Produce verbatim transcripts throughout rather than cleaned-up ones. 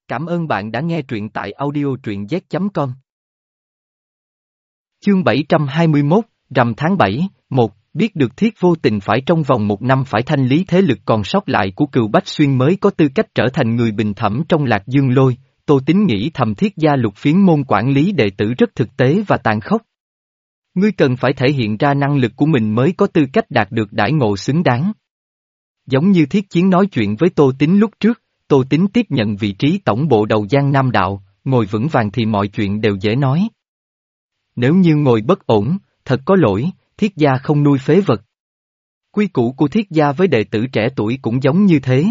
Cảm ơn bạn đã nghe truyện tại audio truyện z chấm com. Chương bảy trăm hai mươi mốt, rằm tháng bảy, một, biết được Thiết Vô Tình phải trong vòng một năm phải thanh lý thế lực còn sót lại của Cừu Bách Xuyên mới có tư cách trở thành người bình thẩm trong Lạc Dương Lôi, Tô Tín nghĩ thầm Thiết gia Lục Phiến môn quản lý đệ tử rất thực tế và tàn khốc. Ngươi cần phải thể hiện ra năng lực của mình mới có tư cách đạt được đãi ngộ xứng đáng. Giống như Thiết Chiến nói chuyện với Tô Tín lúc trước, Tô Tín tiếp nhận vị trí tổng bộ đầu Giang Nam Đạo, ngồi vững vàng thì mọi chuyện đều dễ nói. Nếu như ngồi bất ổn, thật có lỗi, Thiết gia không nuôi phế vật. Quy củ của Thiết gia với đệ tử trẻ tuổi cũng giống như thế.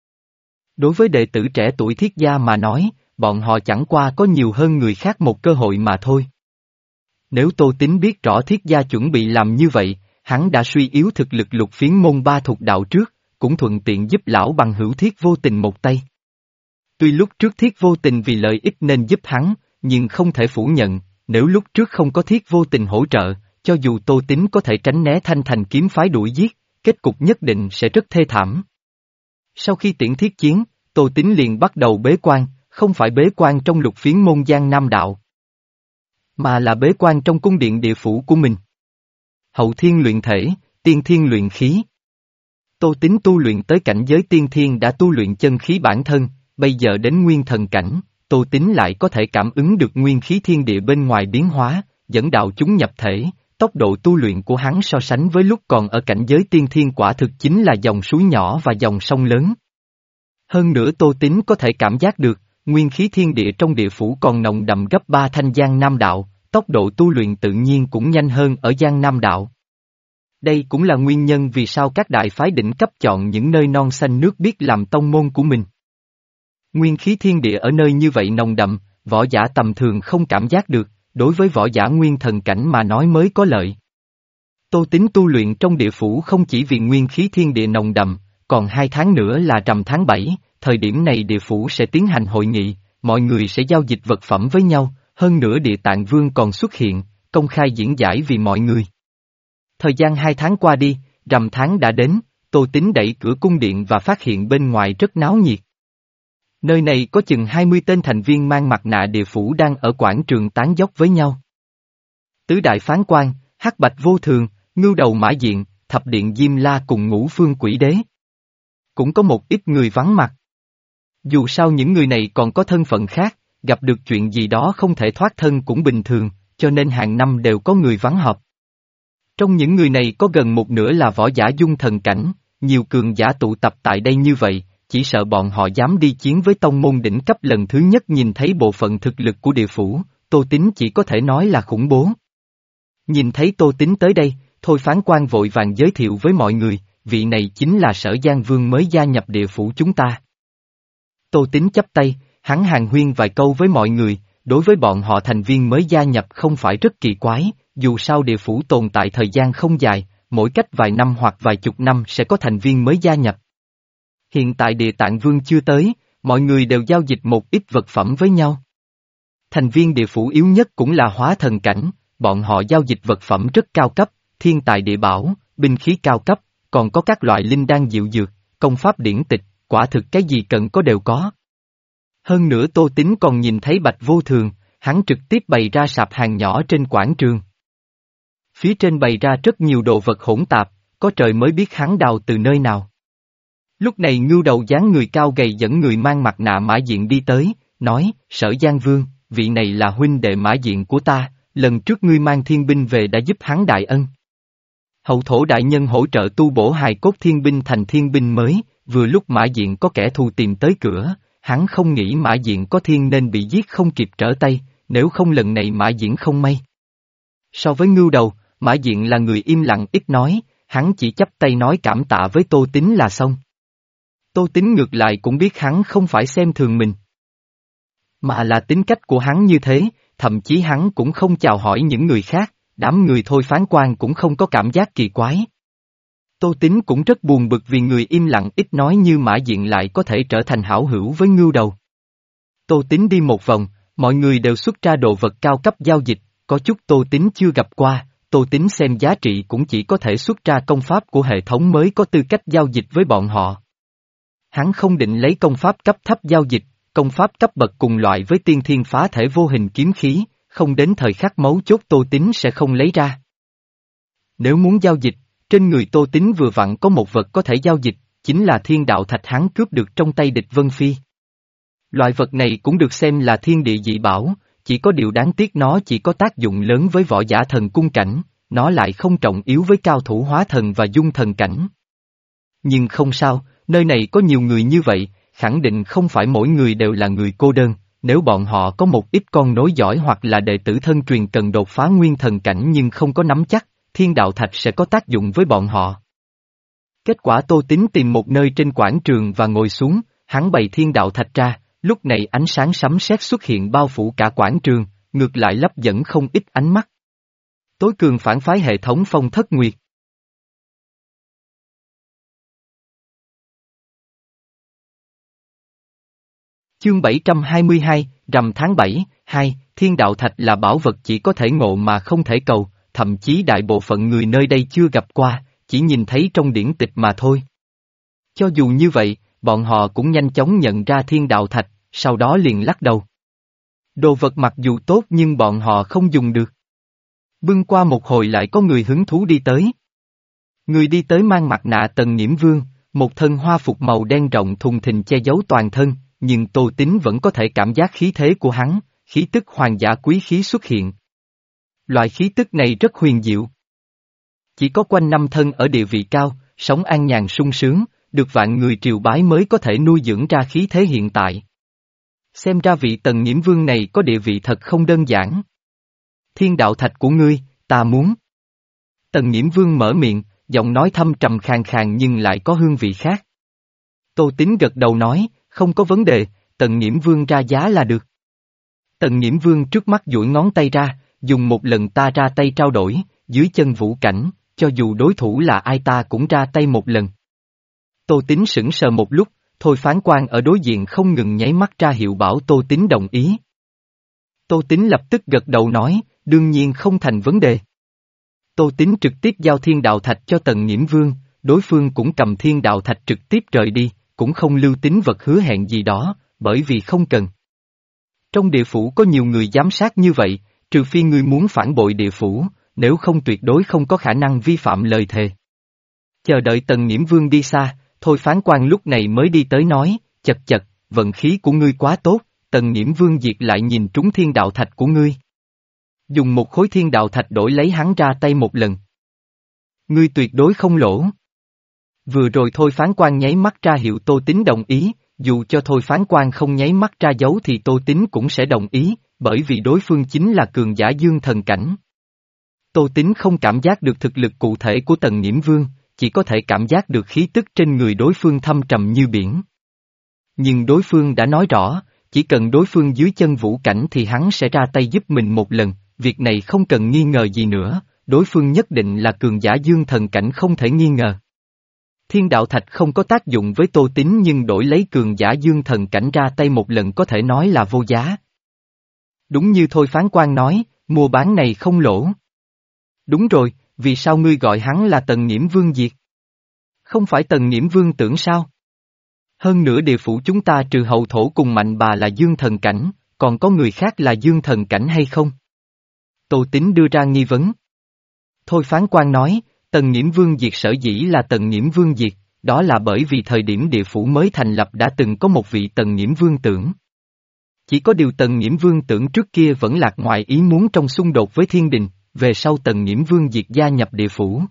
Đối với đệ tử trẻ tuổi Thiết gia mà nói, bọn họ chẳng qua có nhiều hơn người khác một cơ hội mà thôi. Nếu Tô Tín biết rõ Thiết gia chuẩn bị làm như vậy, hắn đã suy yếu thực lực Lục Phiến môn ba thuộc đạo trước, cũng thuận tiện giúp lão bằng hữu Thiết Vô Tình một tay. Tuy lúc trước Thiết Vô Tình vì lợi ích nên giúp hắn, nhưng không thể phủ nhận, nếu lúc trước không có Thiết Vô Tình hỗ trợ, cho dù Tô Tín có thể tránh né Thanh Thành kiếm phái đuổi giết, kết cục nhất định sẽ rất thê thảm. Sau khi tiễn Thiết Chiến, Tô Tín liền bắt đầu bế quan, không phải bế quan trong Lục Phiến môn Giang Nam Đạo, mà là bế quan trong cung điện địa phủ của mình. Hậu thiên luyện thể, tiên thiên luyện khí. Tô Tín tu luyện tới cảnh giới tiên thiên đã tu luyện chân khí bản thân, bây giờ đến nguyên thần cảnh, Tô Tín lại có thể cảm ứng được nguyên khí thiên địa bên ngoài biến hóa, dẫn đạo chúng nhập thể, tốc độ tu luyện của hắn so sánh với lúc còn ở cảnh giới tiên thiên quả thực chính là dòng suối nhỏ và dòng sông lớn. Hơn nữa Tô Tín có thể cảm giác được, nguyên khí thiên địa trong địa phủ còn nồng đậm gấp ba thanh Giang Nam Đạo, tốc độ tu luyện tự nhiên cũng nhanh hơn ở Giang Nam Đạo. Đây cũng là nguyên nhân vì sao các đại phái đỉnh cấp chọn những nơi non xanh nước biếc làm tông môn của mình. Nguyên khí thiên địa ở nơi như vậy nồng đậm, võ giả tầm thường không cảm giác được, đối với võ giả nguyên thần cảnh mà nói mới có lợi. Tô Tín tu luyện trong địa phủ không chỉ vì nguyên khí thiên địa nồng đậm, còn hai tháng nữa là rằm tháng bảy, thời điểm này địa phủ sẽ tiến hành hội nghị, mọi người sẽ giao dịch vật phẩm với nhau, hơn nữa Địa Tạng Vương còn xuất hiện, công khai diễn giải vì mọi người. Thời gian hai tháng qua đi, rằm tháng đã đến, Tô Tín đẩy cửa cung điện và phát hiện bên ngoài rất náo nhiệt. Nơi này có chừng hai mươi tên thành viên mang mặt nạ địa phủ đang ở quảng trường tán dóc với nhau. Tứ đại phán quan, Hắc Bạch Vô Thường, Ngưu Đầu Mã Diện, Thập Điện Diêm La cùng Ngũ Phương Quỷ Đế. Cũng có một ít người vắng mặt. Dù sao những người này còn có thân phận khác, gặp được chuyện gì đó không thể thoát thân cũng bình thường, cho nên hàng năm đều có người vắng họp. Trong những người này có gần một nửa là võ giả dung thần cảnh, nhiều cường giả tụ tập tại đây như vậy, chỉ sợ bọn họ dám đi chiến với tông môn đỉnh cấp lần thứ nhất nhìn thấy bộ phận thực lực của địa phủ, Tô Tín chỉ có thể nói là khủng bố. Nhìn thấy Tô Tín tới đây, Thôi phán quan vội vàng giới thiệu với mọi người, vị này chính là Sở Giang Vương mới gia nhập địa phủ chúng ta. Tô Tín chắp tay, hắn hàn huyên vài câu với mọi người, đối với bọn họ thành viên mới gia nhập không phải rất kỳ quái, dù sao địa phủ tồn tại thời gian không dài, mỗi cách vài năm hoặc vài chục năm sẽ có thành viên mới gia nhập. Hiện tại Địa Tạng Vương chưa tới, mọi người đều giao dịch một ít vật phẩm với nhau. Thành viên địa phủ yếu nhất cũng là hóa thần cảnh, bọn họ giao dịch vật phẩm rất cao cấp, thiên tài địa bảo, binh khí cao cấp, còn có các loại linh đan diệu dược, công pháp điển tịch, quả thực cái gì cần có đều có. Hơn nữa Tô Tín còn nhìn thấy Bạch Vô Thường, hắn trực tiếp bày ra sạp hàng nhỏ trên quảng trường. Phía trên bày ra rất nhiều đồ vật hỗn tạp, có trời mới biết hắn đào từ nơi nào. Lúc này Ngưu Đầu dáng người cao gầy dẫn người mang mặt nạ Mã Diện đi tới, nói, Sở Giang Vương, vị này là huynh đệ Mã Diện của ta, lần trước ngươi mang thiên binh về đã giúp hắn đại ân. Hậu thổ đại nhân hỗ trợ tu bổ hài cốt thiên binh thành thiên binh mới, vừa lúc Mã Diện có kẻ thù tìm tới cửa, hắn không nghĩ Mã Diện có thiên nên bị giết không kịp trở tay, nếu không lần này Mã Diện không may. So với Ngưu Đầu, Mã Diện là người im lặng ít nói, hắn chỉ chắp tay nói cảm tạ với Tô Tín là xong. Tô Tín ngược lại cũng biết hắn không phải xem thường mình, mà là tính cách của hắn như thế, thậm chí hắn cũng không chào hỏi những người khác, đám người Thôi phán quan cũng không có cảm giác kỳ quái. Tô Tín cũng rất buồn bực vì người im lặng ít nói như Mã Diện lại có thể trở thành hảo hữu với Ngưu Đầu. Tô Tín đi một vòng, mọi người đều xuất ra đồ vật cao cấp giao dịch, có chút Tô Tín chưa gặp qua, Tô Tín xem giá trị cũng chỉ có thể xuất ra công pháp của hệ thống mới có tư cách giao dịch với bọn họ. Hắn không định lấy công pháp cấp thấp giao dịch, công pháp cấp bậc cùng loại với tiên thiên phá thể vô hình kiếm khí, không đến thời khắc mấu chốt Tô Tín sẽ không lấy ra. Nếu muốn giao dịch, trên người Tô Tín vừa vặn có một vật có thể giao dịch, chính là thiên đạo thạch hắn cướp được trong tay địch Vân Phi. Loại vật này cũng được xem là thiên địa dị bảo, chỉ có điều đáng tiếc nó chỉ có tác dụng lớn với võ giả thần cung cảnh, nó lại không trọng yếu với cao thủ hóa thần và dung thần cảnh. Nhưng không sao, nơi này có nhiều người như vậy, khẳng định không phải mỗi người đều là người cô đơn, nếu bọn họ có một ít con nối giỏi hoặc là đệ tử thân truyền cần đột phá nguyên thần cảnh nhưng không có nắm chắc, thiên đạo thạch sẽ có tác dụng với bọn họ. Kết quả Tô Tín tìm một nơi trên quảng trường và ngồi xuống, hắn bày thiên đạo thạch ra, lúc này ánh sáng sấm sét xuất hiện bao phủ cả quảng trường, ngược lại lấp dẫn không ít ánh mắt. Tối cường phản phái hệ thống Phong Thất Nguyệt. Chương bảy trăm hai mươi hai, rằm tháng bảy, hai, thiên đạo thạch là bảo vật chỉ có thể ngộ mà không thể cầu, thậm chí đại bộ phận người nơi đây chưa gặp qua, chỉ nhìn thấy trong điển tịch mà thôi. Cho dù như vậy, bọn họ cũng nhanh chóng nhận ra thiên đạo thạch, sau đó liền lắc đầu. Đồ vật mặc dù tốt nhưng bọn họ không dùng được. Bưng qua một hồi lại có người hứng thú đi tới. Người đi tới mang mặt nạ Tần Nghiễm Vương, một thân hoa phục màu đen rộng thùng thình che giấu toàn thân, nhưng Tô Tín vẫn có thể cảm giác khí thế của hắn, khí tức hoàng giả quý khí xuất hiện. Loại khí tức này rất huyền diệu. Chỉ có quanh năm thân ở địa vị cao, sống an nhàn sung sướng, được vạn người triều bái mới có thể nuôi dưỡng ra khí thế hiện tại. Xem ra vị Tần Nghiễm Vương này có địa vị thật không đơn giản. Thiên đạo thạch của ngươi, ta muốn. Tần Nghiễm Vương mở miệng, giọng nói thâm trầm khàn khàn nhưng lại có hương vị khác. Tô Tín gật đầu nói, không có vấn đề, Tần Nghiễm Vương ra giá là được. Tần Nghiễm Vương trước mắt duỗi ngón tay ra, dùng một lần ta ra tay trao đổi, dưới chân vũ cảnh, cho dù đối thủ là ai ta cũng ra tay một lần. Tô Tín sững sờ một lúc, thôi phán quan ở đối diện không ngừng nháy mắt ra hiệu bảo Tô Tín đồng ý. Tô Tín lập tức gật đầu nói, đương nhiên không thành vấn đề. Tô Tín trực tiếp giao thiên đạo thạch cho Tần Nghiễm Vương, đối phương cũng cầm thiên đạo thạch trực tiếp rời đi, cũng không lưu tín vật hứa hẹn gì đó, bởi vì không cần. Trong địa phủ có nhiều người giám sát như vậy, trừ phi ngươi muốn phản bội địa phủ, nếu không tuyệt đối không có khả năng vi phạm lời thề. Chờ đợi Tần Nghiễm Vương đi xa, thôi phán quan lúc này mới đi tới nói, chật chật, vận khí của ngươi quá tốt, Tần Nghiễm Vương diệt lại nhìn trúng thiên đạo thạch của ngươi. Dùng một khối thiên đạo thạch đổi lấy hắn ra tay một lần. Ngươi tuyệt đối không lỗ. Vừa rồi thôi phán quan nháy mắt ra hiệu Tô Tín đồng ý, dù cho thôi phán quan không nháy mắt ra dấu thì Tô Tín cũng sẽ đồng ý, bởi vì đối phương chính là cường giả dương thần cảnh. Tô Tín không cảm giác được thực lực cụ thể của Tần Nghiễm Vương, chỉ có thể cảm giác được khí tức trên người đối phương thâm trầm như biển. Nhưng đối phương đã nói rõ, chỉ cần đối phương dưới chân vũ cảnh thì hắn sẽ ra tay giúp mình một lần, việc này không cần nghi ngờ gì nữa, đối phương nhất định là cường giả dương thần cảnh không thể nghi ngờ. Thiên đạo thạch không có tác dụng với Tô Tín nhưng đổi lấy cường giả dương thần cảnh ra tay một lần có thể nói là vô giá. Đúng như thôi phán quan nói, mua bán này không lỗ. Đúng rồi, vì sao ngươi gọi hắn là Tần Nghiễm Vương diệt? Không phải Tần Nghiễm Vương tưởng sao? Hơn nữa địa phủ chúng ta trừ hậu thổ cùng mạnh bà là dương thần cảnh, còn có người khác là dương thần cảnh hay không? Tô Tín đưa ra nghi vấn. Thôi phán quan nói, Tần Nghiễm Vương diệt sở dĩ là Tần Nghiễm Vương diệt, đó là bởi vì thời điểm địa phủ mới thành lập đã từng có một vị Tần Nghiễm Vương tưởng. Chỉ có điều Tần Nghiễm Vương tưởng trước kia vẫn lạc ngoài ý muốn trong xung đột với thiên đình, về sau Tần Nghiễm Vương diệt gia nhập địa phủ.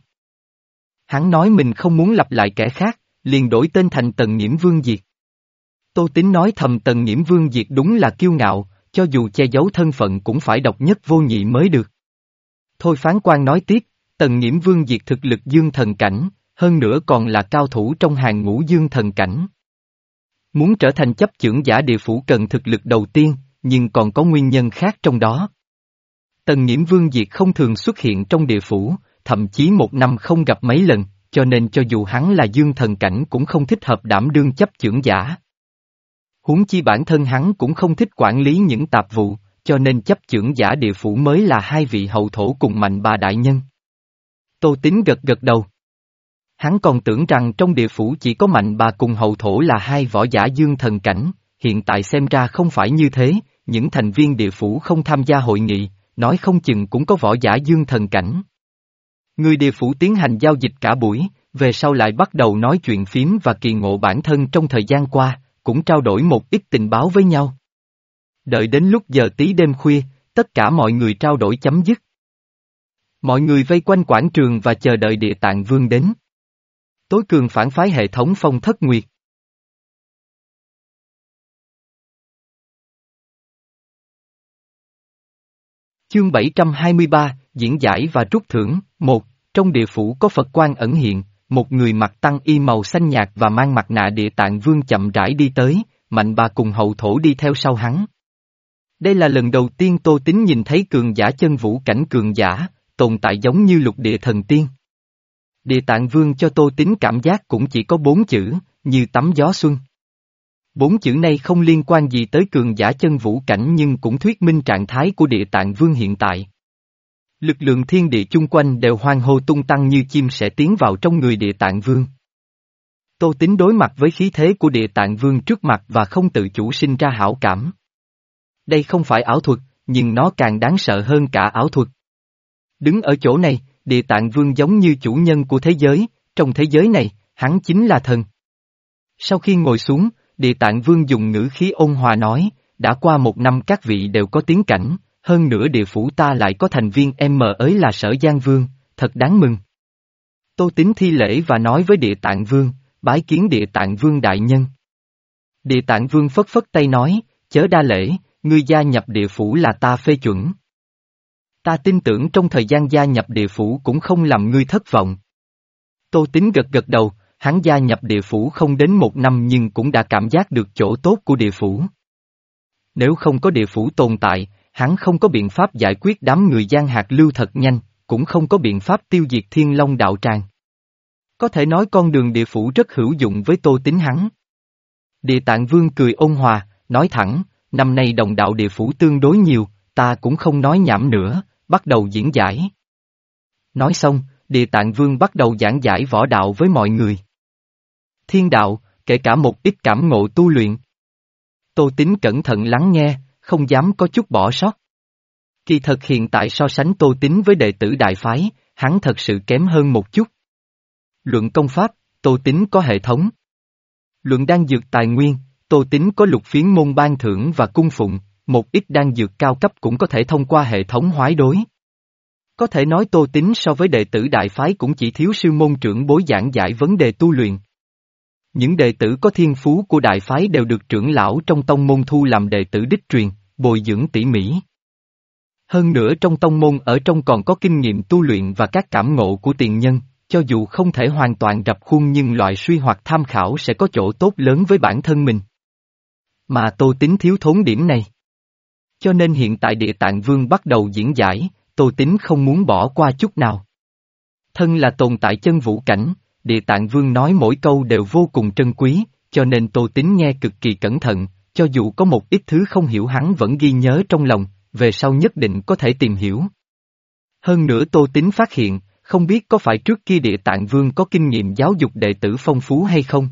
Hắn nói mình không muốn lặp lại kẻ khác, liền đổi tên thành Tần Nghiễm Vương diệt. Tô Tín nói thầm Tần Nghiễm Vương diệt đúng là kiêu ngạo, cho dù che giấu thân phận cũng phải độc nhất vô nhị mới được. Thôi phán quan nói tiếp, Tần Nghiễm Vương diệt thực lực dương thần cảnh, hơn nữa còn là cao thủ trong hàng ngũ dương thần cảnh. Muốn trở thành chấp chưởng giả địa phủ cần thực lực đầu tiên, nhưng còn có nguyên nhân khác trong đó. Tần Nghiễm Vương diệt không thường xuất hiện trong địa phủ, thậm chí một năm không gặp mấy lần, cho nên cho dù hắn là dương thần cảnh cũng không thích hợp đảm đương chấp chưởng giả. Huống chi bản thân hắn cũng không thích quản lý những tạp vụ, cho nên chấp chưởng giả địa phủ mới là hai vị hậu thổ cùng mạnh bà đại nhân. Tô Tín gật gật đầu. Hắn còn tưởng rằng trong địa phủ chỉ có mạnh bà cùng hậu thổ là hai võ giả dương thần cảnh, hiện tại xem ra không phải như thế, những thành viên địa phủ không tham gia hội nghị, nói không chừng cũng có võ giả dương thần cảnh. Người địa phủ tiến hành giao dịch cả buổi, về sau lại bắt đầu nói chuyện phím và kỳ ngộ bản thân trong thời gian qua, cũng trao đổi một ít tình báo với nhau. Đợi đến lúc giờ tí đêm khuya, tất cả mọi người trao đổi chấm dứt. Mọi người vây quanh quảng trường và chờ đợi Địa Tạng Vương đến. Tối cường phản phái hệ thống Phong Thất Nguyệt. Chương bảy trăm hai mươi ba, diễn giải và trút thưởng. Một. Trong địa phủ có Phật quan ẩn hiện, một người mặc tăng y màu xanh nhạt và mang mặt nạ Địa Tạng Vương chậm rãi đi tới, Mạnh Bà cùng hậu thổ đi theo sau hắn. Đây là lần đầu tiên Tô Tín nhìn thấy cường giả chân vũ cảnh cường giả, tồn tại giống như lục địa thần tiên. Địa Tạng Vương cho Tô Tín cảm giác cũng chỉ có bốn chữ, như tắm gió xuân. Bốn chữ này không liên quan gì tới cường giả chân vũ cảnh nhưng cũng thuyết minh trạng thái của Địa Tạng Vương hiện tại. Lực lượng thiên địa chung quanh đều hoan hô tung tăng như chim sẽ tiến vào trong người Địa Tạng Vương. Tô Tín đối mặt với khí thế của Địa Tạng Vương trước mặt và không tự chủ sinh ra hảo cảm. Đây không phải ảo thuật, nhưng nó càng đáng sợ hơn cả ảo thuật. Đứng ở chỗ này, Địa Tạng Vương giống như chủ nhân của thế giới, trong thế giới này, hắn chính là thần. Sau khi ngồi xuống, Địa Tạng Vương dùng ngữ khí ôn hòa nói, đã qua một năm các vị đều có tiến cảnh, hơn nữa địa phủ ta lại có thành viên em mờ ấy là Sở Giang Vương, thật đáng mừng. Tô Tín thi lễ và nói với Địa Tạng Vương, bái kiến Địa Tạng Vương đại nhân. Địa Tạng Vương phất phất tay nói, chớ đa lễ, ngươi gia nhập địa phủ là ta phê chuẩn. Ta tin tưởng trong thời gian gia nhập địa phủ cũng không làm ngươi thất vọng. Tô Tín gật gật đầu, hắn gia nhập địa phủ không đến một năm nhưng cũng đã cảm giác được chỗ tốt của địa phủ. Nếu không có địa phủ tồn tại, hắn không có biện pháp giải quyết đám người giang hạt lưu thật nhanh, cũng không có biện pháp tiêu diệt Thiên Long đạo tràng. Có thể nói con đường địa phủ rất hữu dụng với Tô Tín hắn. Địa Tạng Vương cười ôn hòa, nói thẳng, năm nay đồng đạo địa phủ tương đối nhiều, ta cũng không nói nhảm nữa, bắt đầu diễn giải. Nói xong, Địa Tạng Vương bắt đầu giảng giải võ đạo với mọi người. Thiên đạo, kể cả một ít cảm ngộ tu luyện. Tô Tín cẩn thận lắng nghe, không dám có chút bỏ sót. Kỳ thật hiện tại so sánh Tô Tín với đệ tử đại phái, hắn thật sự kém hơn một chút. Luận công pháp, Tô Tín có hệ thống. Luận đan dược tài nguyên, Tô Tín có lục phiến môn ban thưởng và cung phụng, một ít đan dược cao cấp cũng có thể thông qua hệ thống hoái đối. Có thể nói Tô Tín so với đệ tử đại phái cũng chỉ thiếu sư môn trưởng bối giảng giải vấn đề tu luyện. Những đệ tử có thiên phú của đại phái đều được trưởng lão trong tông môn thu làm đệ tử đích truyền, bồi dưỡng tỉ mỉ. Hơn nữa trong tông môn ở trong còn có kinh nghiệm tu luyện và các cảm ngộ của tiền nhân, cho dù không thể hoàn toàn rập khuôn nhưng loại suy hoặc tham khảo sẽ có chỗ tốt lớn với bản thân mình. Mà Tô Tín thiếu thốn điểm này. Cho nên hiện tại Địa Tạng Vương bắt đầu diễn giải, Tô Tín không muốn bỏ qua chút nào. Thân là tồn tại chân vũ cảnh, Địa Tạng Vương nói mỗi câu đều vô cùng trân quý, cho nên Tô Tín nghe cực kỳ cẩn thận, cho dù có một ít thứ không hiểu hắn vẫn ghi nhớ trong lòng, về sau nhất định có thể tìm hiểu. Hơn nữa Tô Tín phát hiện, không biết có phải trước kia Địa Tạng Vương có kinh nghiệm giáo dục đệ tử phong phú hay không?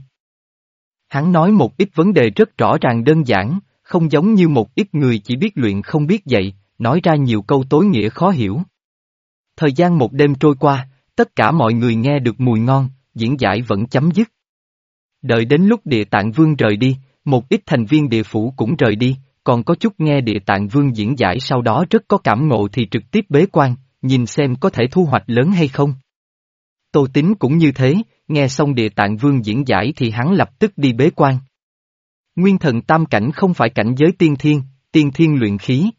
Hắn nói một ít vấn đề rất rõ ràng đơn giản, không giống như một ít người chỉ biết luyện không biết dạy, nói ra nhiều câu tối nghĩa khó hiểu. Thời gian một đêm trôi qua, tất cả mọi người nghe được mùi ngon, diễn giải vẫn chấm dứt. Đợi đến lúc Địa Tạng Vương rời đi, một ít thành viên địa phủ cũng rời đi, còn có chút nghe Địa Tạng Vương diễn giải sau đó rất có cảm ngộ thì trực tiếp bế quan, nhìn xem có thể thu hoạch lớn hay không. Tô Tín cũng như thế, nghe xong Địa Tạng Vương diễn giải thì hắn lập tức đi bế quan. Nguyên thần tam cảnh không phải cảnh giới tiên thiên, tiên thiên luyện khí.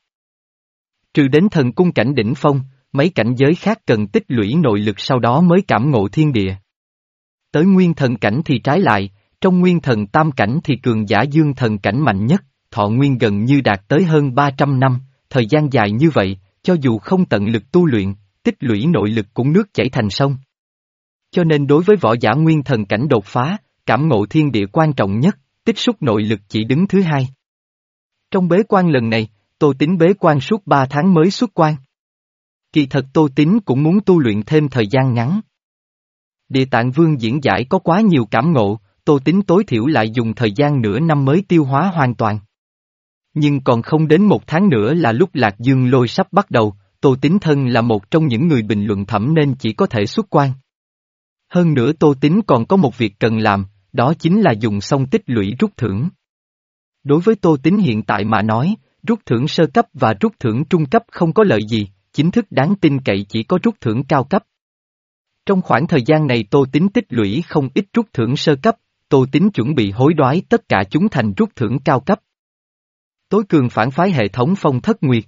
Trừ đến thần cung cảnh đỉnh phong, mấy cảnh giới khác cần tích lũy nội lực sau đó mới cảm ngộ thiên địa. Tới nguyên thần cảnh thì trái lại, trong nguyên thần tam cảnh thì cường giả dương thần cảnh mạnh nhất, thọ nguyên gần như đạt tới hơn ba trăm năm, thời gian dài như vậy, cho dù không tận lực tu luyện, tích lũy nội lực cũng nước chảy thành sông. Cho nên đối với võ giả nguyên thần cảnh đột phá, cảm ngộ thiên địa quan trọng nhất, tích xúc nội lực chỉ đứng thứ hai. Trong bế quan lần này, Tô Tín bế quan suốt ba tháng mới xuất quan. Kỳ thật Tô Tín cũng muốn tu luyện thêm thời gian ngắn. Địa Tạng Vương diễn giải có quá nhiều cảm ngộ, Tô Tính tối thiểu lại dùng thời gian nửa năm mới tiêu hóa hoàn toàn. Nhưng còn không đến một tháng nữa là lúc Lạc Dương Lôi sắp bắt đầu, Tô Tính thân là một trong những người bình luận thẩm nên chỉ có thể xuất quan. Hơn nữa Tô Tính còn có một việc cần làm, đó chính là dùng xong tích lũy rút thưởng. Đối với Tô Tính hiện tại mà nói, rút thưởng sơ cấp và rút thưởng trung cấp không có lợi gì, chính thức đáng tin cậy chỉ có rút thưởng cao cấp. Trong khoảng thời gian này Tô Tính tích lũy không ít rút thưởng sơ cấp, Tô Tính chuẩn bị hối đoái tất cả chúng thành rút thưởng cao cấp. Tối cường phản phái hệ thống Phong Thất Nguyệt.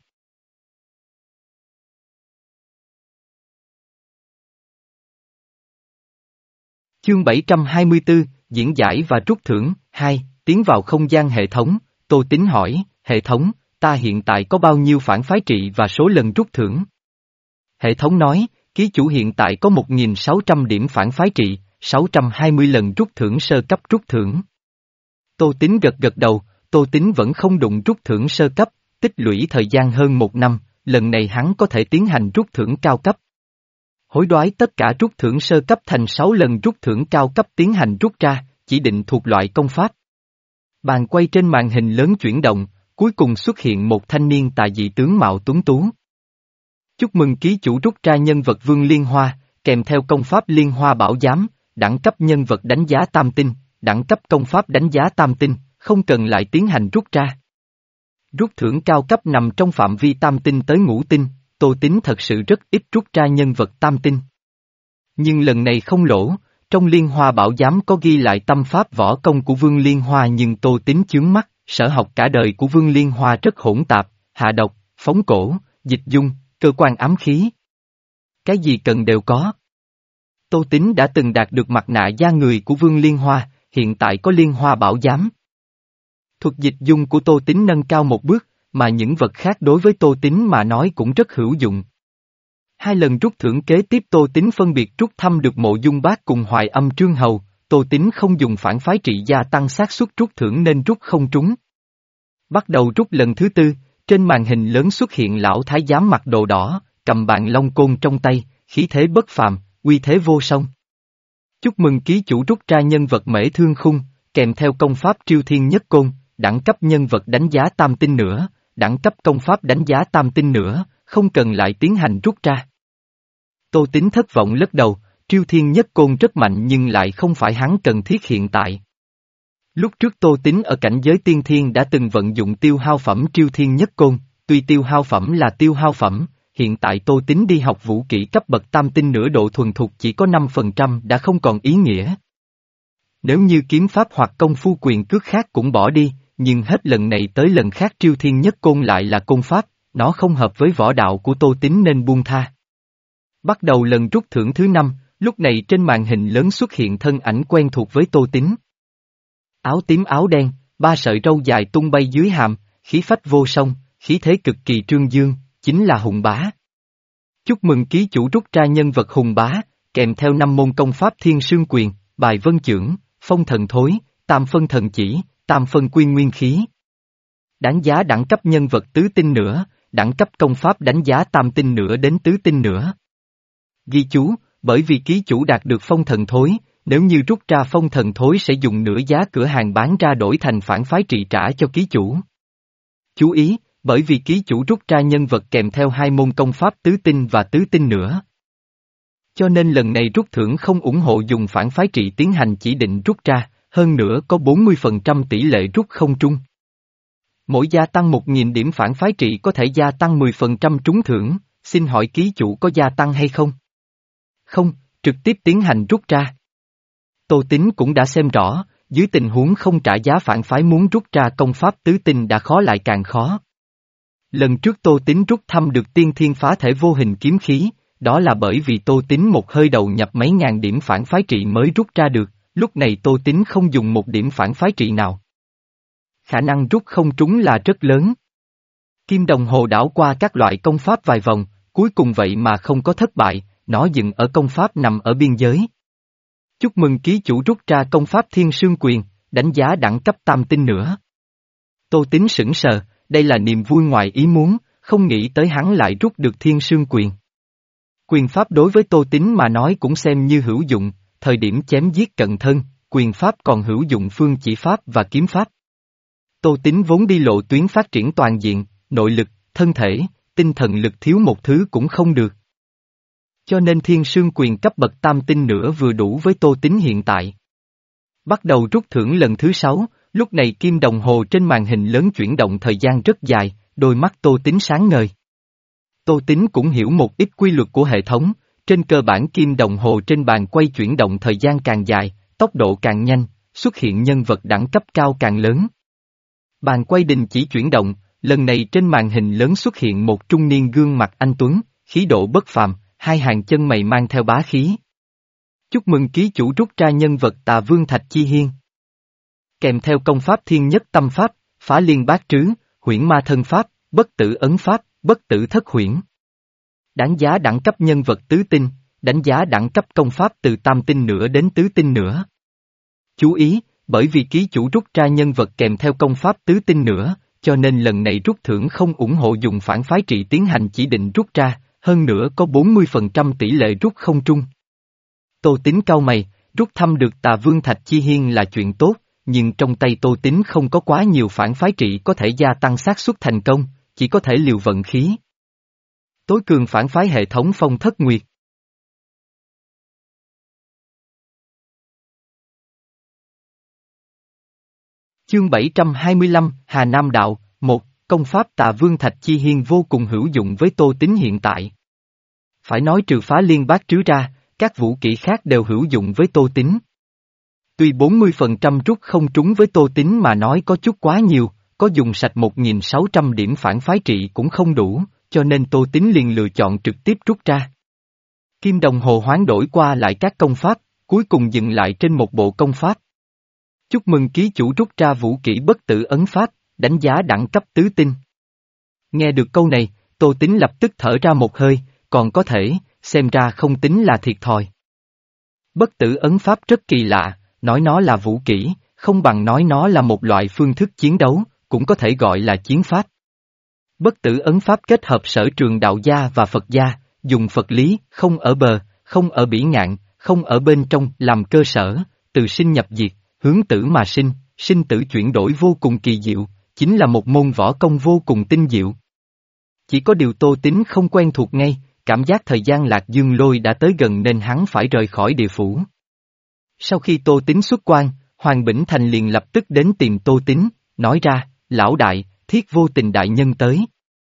Chương bảy trăm hai mươi tư, diễn giải và rút thưởng, hai, tiến vào không gian hệ thống, Tô Tính hỏi, hệ thống, ta hiện tại có bao nhiêu phản phái trị và số lần rút thưởng? Hệ thống nói, ký chủ hiện tại có một nghìn sáu trăm điểm phản phái trị, sáu trăm hai mươi lần rút thưởng sơ cấp rút thưởng. Tô Tính gật gật đầu, Tô Tính vẫn không đụng rút thưởng sơ cấp, tích lũy thời gian hơn một năm, lần này hắn có thể tiến hành rút thưởng cao cấp. Hối đoái tất cả rút thưởng sơ cấp thành sáu lần rút thưởng cao cấp tiến hành rút ra, chỉ định thuộc loại công pháp. Bàn quay trên màn hình lớn chuyển động, cuối cùng xuất hiện một thanh niên tà dị tướng mạo tuấn tú. Chúc mừng ký chủ rút ra nhân vật Vương Liên Hoa, kèm theo công pháp Liên Hoa Bảo Giám, đẳng cấp nhân vật đánh giá tam tinh, đẳng cấp công pháp đánh giá tam tinh, không cần lại tiến hành rút ra. Rút thưởng cao cấp nằm trong phạm vi tam tinh tới ngũ tinh, Tô Tính thật sự rất ít rút ra nhân vật tam tinh. Nhưng lần này không lỗ, trong Liên Hoa Bảo Giám có ghi lại tâm pháp võ công của Vương Liên Hoa nhưng Tô Tính chướng mắt, sở học cả đời của Vương Liên Hoa rất hỗn tạp, hạ độc, phóng cổ, dịch dung, cơ quan ám khí. Cái gì cần đều có. Tô Tính đã từng đạt được mặt nạ da người của Vương Liên Hoa, hiện tại có Liên Hoa Bảo Giám. Thuật dịch dung của Tô Tính nâng cao một bước, mà những vật khác đối với Tô Tính mà nói cũng rất hữu dụng. Hai lần rút thưởng kế tiếp Tô Tính phân biệt rút thăm được Mộ Dung Bác cùng Hoài Âm Trương Hầu, Tô Tính không dùng phản phái trị gia tăng xác suất rút thưởng nên rút không trúng. Bắt đầu rút lần thứ tư, trên màn hình lớn xuất hiện lão thái giám mặc đồ đỏ, cầm bàn long côn trong tay, khí thế bất phàm, uy thế vô song. Chúc mừng ký chủ rút ra nhân vật Mễ Thương Khung, kèm theo công pháp Triêu Thiên Nhất Côn, đẳng cấp nhân vật đánh giá tam tinh nữa, đẳng cấp công pháp đánh giá tam tinh nữa, không cần lại tiến hành rút ra. Tô Tính thất vọng lắc đầu, Triêu Thiên Nhất Côn rất mạnh nhưng lại không phải hắn cần thiết hiện tại. Lúc trước Tô Tính ở cảnh giới tiên thiên đã từng vận dụng tiêu hao phẩm Triêu Thiên Nhất Côn, tuy tiêu hao phẩm là tiêu hao phẩm, hiện tại Tô Tính đi học vũ kỹ cấp bậc tam tinh nửa độ thuần thục chỉ có năm phần trăm đã không còn ý nghĩa. Nếu như kiếm pháp hoặc công phu quyền cước khác cũng bỏ đi, nhưng hết lần này tới lần khác Triêu Thiên Nhất Côn lại là côn pháp, nó không hợp với võ đạo của Tô Tính nên buông tha. Bắt đầu lần rút thưởng thứ năm, lúc này trên màn hình lớn xuất hiện thân ảnh quen thuộc với Tô Tính. Áo tím áo đen, ba sợi râu dài tung bay dưới hàm, khí phách vô song, khí thế cực kỳ trương dương, chính là Hùng Bá. Chúc mừng ký chủ rút ra nhân vật Hùng Bá, kèm theo năm môn công pháp Thiên Sương Quyền, Bài Vân Chưởng, Phong Thần Thối, Tam Phân Thần Chỉ, Tam Phân Quy Nguyên Khí. Đáng giá đẳng cấp nhân vật tứ tinh nữa, đẳng cấp công pháp đánh giá tam tinh nữa đến tứ tinh nữa. Ghi chú, bởi vì ký chủ đạt được Phong Thần Thối, nếu như rút ra Phong Thần Thối sẽ dùng nửa giá cửa hàng bán ra đổi thành phản phái trị trả cho ký chủ. Chú ý, bởi vì ký chủ rút ra nhân vật kèm theo hai môn công pháp tứ tinh và tứ tinh nữa. Cho nên lần này rút thưởng không ủng hộ dùng phản phái trị tiến hành chỉ định rút ra, hơn nữa có bốn mươi phần trăm tỷ lệ rút không trúng. Mỗi gia tăng một nghìn điểm phản phái trị có thể gia tăng mười phần trăm trúng thưởng, xin hỏi ký chủ có gia tăng hay không? Không, trực tiếp tiến hành rút ra. Tô Tính cũng đã xem rõ, dưới tình huống không trả giá phản phái muốn rút ra công pháp tứ tinh đã khó lại càng khó. Lần trước Tô Tính rút thăm được tiên thiên phá thể vô hình kiếm khí, đó là bởi vì Tô Tính một hơi đầu nhập mấy ngàn điểm phản phái trị mới rút ra được, lúc này Tô Tính không dùng một điểm phản phái trị nào. Khả năng rút không trúng là rất lớn. Kim đồng hồ đảo qua các loại công pháp vài vòng, cuối cùng vậy mà không có thất bại, nó dừng ở công pháp nằm ở biên giới. Chúc mừng ký chủ rút ra công pháp Thiên Sương Quyền, đánh giá đẳng cấp tam tinh nữa. Tô Tính sững sờ, đây là niềm vui ngoài ý muốn, không nghĩ tới hắn lại rút được Thiên Sương Quyền. Quyền pháp đối với Tô Tính mà nói cũng xem như hữu dụng, thời điểm chém giết cận thân, quyền pháp còn hữu dụng phương chỉ pháp và kiếm pháp. Tô Tín vốn đi lộ tuyến phát triển toàn diện, nội lực, thân thể, tinh thần lực thiếu một thứ cũng không được. Cho nên thiên sương quyền cấp bậc tam tinh nữa vừa đủ với Tô Tín hiện tại. Bắt đầu rút thưởng lần thứ sáu, lúc này kim đồng hồ trên màn hình lớn chuyển động thời gian rất dài, đôi mắt Tô Tín sáng ngời. Tô Tín cũng hiểu một ít quy luật của hệ thống, trên cơ bản kim đồng hồ trên bàn quay chuyển động thời gian càng dài, tốc độ càng nhanh, xuất hiện nhân vật đẳng cấp cao càng lớn. Bàn quay đình chỉ chuyển động, lần này trên màn hình lớn xuất hiện một trung niên gương mặt anh tuấn, khí độ bất phàm, hai hàng chân mày mang theo bá khí. Chúc mừng ký chủ rút ra nhân vật Tà Vương Thạch Chi Hiên. Kèm theo công pháp thiên nhất tâm pháp, phá liên bát trứ, huyễn ma thân pháp, bất tử ấn pháp, bất tử thất huyễn. Đánh giá đẳng cấp nhân vật tứ tinh, đánh giá đẳng cấp công pháp từ tam tinh nữa đến tứ tinh nữa. Chú ý, bởi vì ký chủ rút ra nhân vật kèm theo công pháp tứ tinh nữa, cho nên lần này rút thưởng không ủng hộ dùng phản phái trị tiến hành chỉ định rút ra, hơn nữa có bốn mươi phần trăm tỷ lệ rút không trung. Tô Tín cau mày, rút thăm được Tà Vương Thạch Chi Hiên là chuyện tốt, nhưng trong tay Tô Tín không có quá nhiều phản phái trị có thể gia tăng xác suất thành công, chỉ có thể liều vận khí. Tối cường phản phái hệ thống Phong Thất Nguyệt. Chương bảy trăm hai mươi lăm, Hà Nam Đạo, một, công pháp Tà Vương Thạch Chi Hiên vô cùng hữu dụng với Tô Tín hiện tại. Phải nói trừ phá liên bát trứ ra, các vũ kỹ khác đều hữu dụng với Tô Tín. Tuy bốn mươi phần trăm rút không trúng với Tô Tín mà nói có chút quá nhiều, có dùng sạch một nghìn sáu trăm điểm phản phái trị cũng không đủ, cho nên Tô Tín liền lựa chọn trực tiếp rút ra. Kim đồng hồ hoán đổi qua lại các công pháp, cuối cùng dừng lại trên một bộ công pháp. Chúc mừng ký chủ rút ra vũ kỹ bất tử ấn pháp, đánh giá đẳng cấp tứ tinh. Nghe được câu này, Tô Tín lập tức thở ra một hơi, còn có thể, xem ra không tính là thiệt thòi. Bất tử ấn pháp rất kỳ lạ, nói nó là vũ kỹ, không bằng nói nó là một loại phương thức chiến đấu, cũng có thể gọi là chiến pháp. Bất tử ấn pháp kết hợp sở trường đạo gia và Phật gia, dùng Phật lý, không ở bờ, không ở bỉ ngạn, không ở bên trong làm cơ sở, từ sinh nhập diệt, hướng tử mà sinh, sinh tử chuyển đổi vô cùng kỳ diệu, chính là một môn võ công vô cùng tinh diệu. Chỉ có điều Tô Tín không quen thuộc ngay, cảm giác thời gian Lạc Dương Lôi đã tới gần nên hắn phải rời khỏi địa phủ. Sau khi Tô Tín xuất quan, Hoàng Bỉnh Thành liền lập tức đến tìm Tô Tín, nói ra, lão đại, Thiết Vô Tình đại nhân tới.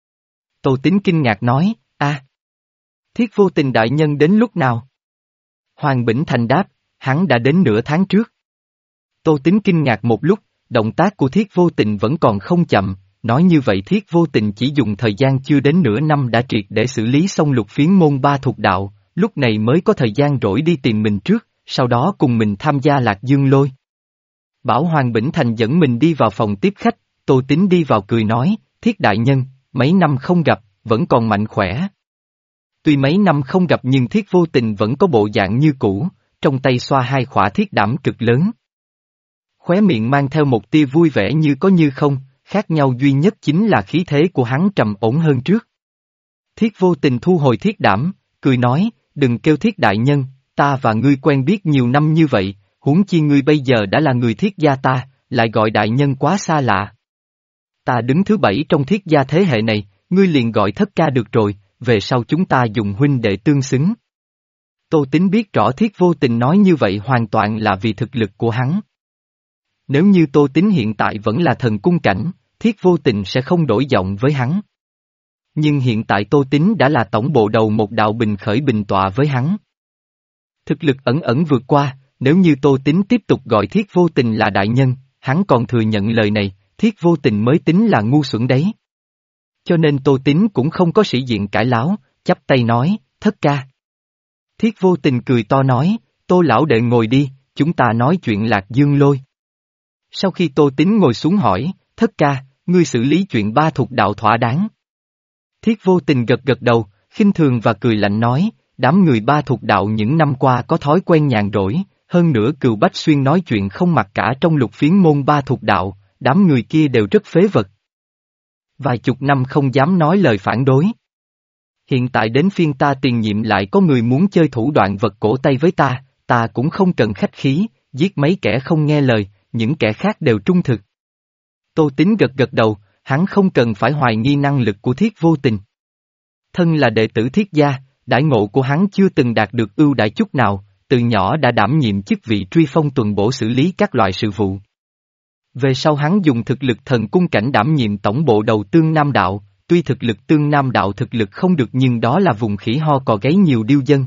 Tô Tín kinh ngạc nói, a, Thiết Vô Tình đại nhân đến lúc nào? Hoàng Bỉnh Thành đáp, hắn đã đến nửa tháng trước. Tô Tín kinh ngạc một lúc, động tác của Thiết Vô Tình vẫn còn không chậm, nói như vậy Thiết Vô Tình chỉ dùng thời gian chưa đến nửa năm đã triệt để xử lý xong lục phiến môn ba thuộc đạo, lúc này mới có thời gian rỗi đi tìm mình trước, sau đó cùng mình tham gia Lạc Dương Lôi. Bảo Hoàng Bỉnh Thành dẫn mình đi vào phòng tiếp khách, Tô Tín đi vào cười nói, Thiết đại nhân, mấy năm không gặp, vẫn còn mạnh khỏe. Tuy mấy năm không gặp nhưng Thiết Vô Tình vẫn có bộ dạng như cũ, trong tay xoa hai khỏa thiết đảm cực lớn. Khóe miệng mang theo một tia vui vẻ như có như không, khác nhau duy nhất chính là khí thế của hắn trầm ổn hơn trước. Thiết Vô Tình thu hồi thiết đảm, cười nói, đừng kêu Thiết đại nhân, ta và ngươi quen biết nhiều năm như vậy, huống chi ngươi bây giờ đã là người Thiết gia ta, lại gọi đại nhân quá xa lạ. Ta đứng thứ bảy trong Thiết gia thế hệ này, ngươi liền gọi thất ca được rồi, về sau chúng ta dùng huynh đệ tương xứng. Tô Tín biết rõ Thiết Vô Tình nói như vậy hoàn toàn là vì thực lực của hắn. Nếu như Tô Tín hiện tại vẫn là thần cung cảnh, Thiết Vô Tình sẽ không đổi giọng với hắn. Nhưng hiện tại Tô Tín đã là tổng bộ đầu một đạo bình khởi bình tọa với hắn. Thực lực ẩn ẩn vượt qua, nếu như Tô Tín tiếp tục gọi Thiết Vô Tình là đại nhân, hắn còn thừa nhận lời này, Thiết Vô Tình mới tính là ngu xuẩn đấy. Cho nên Tô Tín cũng không có sĩ diện cãi láo, chắp tay nói, thất ca. Thiết Vô Tình cười to nói, Tô lão đệ ngồi đi, chúng ta nói chuyện Lạc Dương Lôi. Sau khi Tô Tín ngồi xuống hỏi, thất ca, ngươi xử lý chuyện ba thuộc đạo thỏa đáng. Thiết Vô Tình gật gật đầu, khinh thường và cười lạnh nói, đám người ba thuộc đạo những năm qua có thói quen nhàn rỗi, hơn nữa Cừu Bách Xuyên nói chuyện không mặc cả trong lục phiến môn ba thuộc đạo, đám người kia đều rất phế vật. Vài chục năm không dám nói lời phản đối. Hiện tại đến phiên ta tiền nhiệm lại có người muốn chơi thủ đoạn vật cổ tay với ta, ta cũng không cần khách khí, giết mấy kẻ không nghe lời, những kẻ khác đều trung thực. Tô Tín gật gật đầu, hắn không cần phải hoài nghi năng lực của Thiết Vô Tình. Thân là đệ tử Thiết gia, đãi ngộ của hắn chưa từng đạt được ưu đãi chút nào, từ nhỏ đã đảm nhiệm chức vị truy phong tuần bổ xử lý các loại sự vụ. Về sau hắn dùng thực lực thần cung cảnh đảm nhiệm tổng bộ đầu Tương Nam Đạo, tuy thực lực Tương Nam Đạo thực lực không được nhưng đó là vùng khỉ ho cò gáy nhiều điêu dân.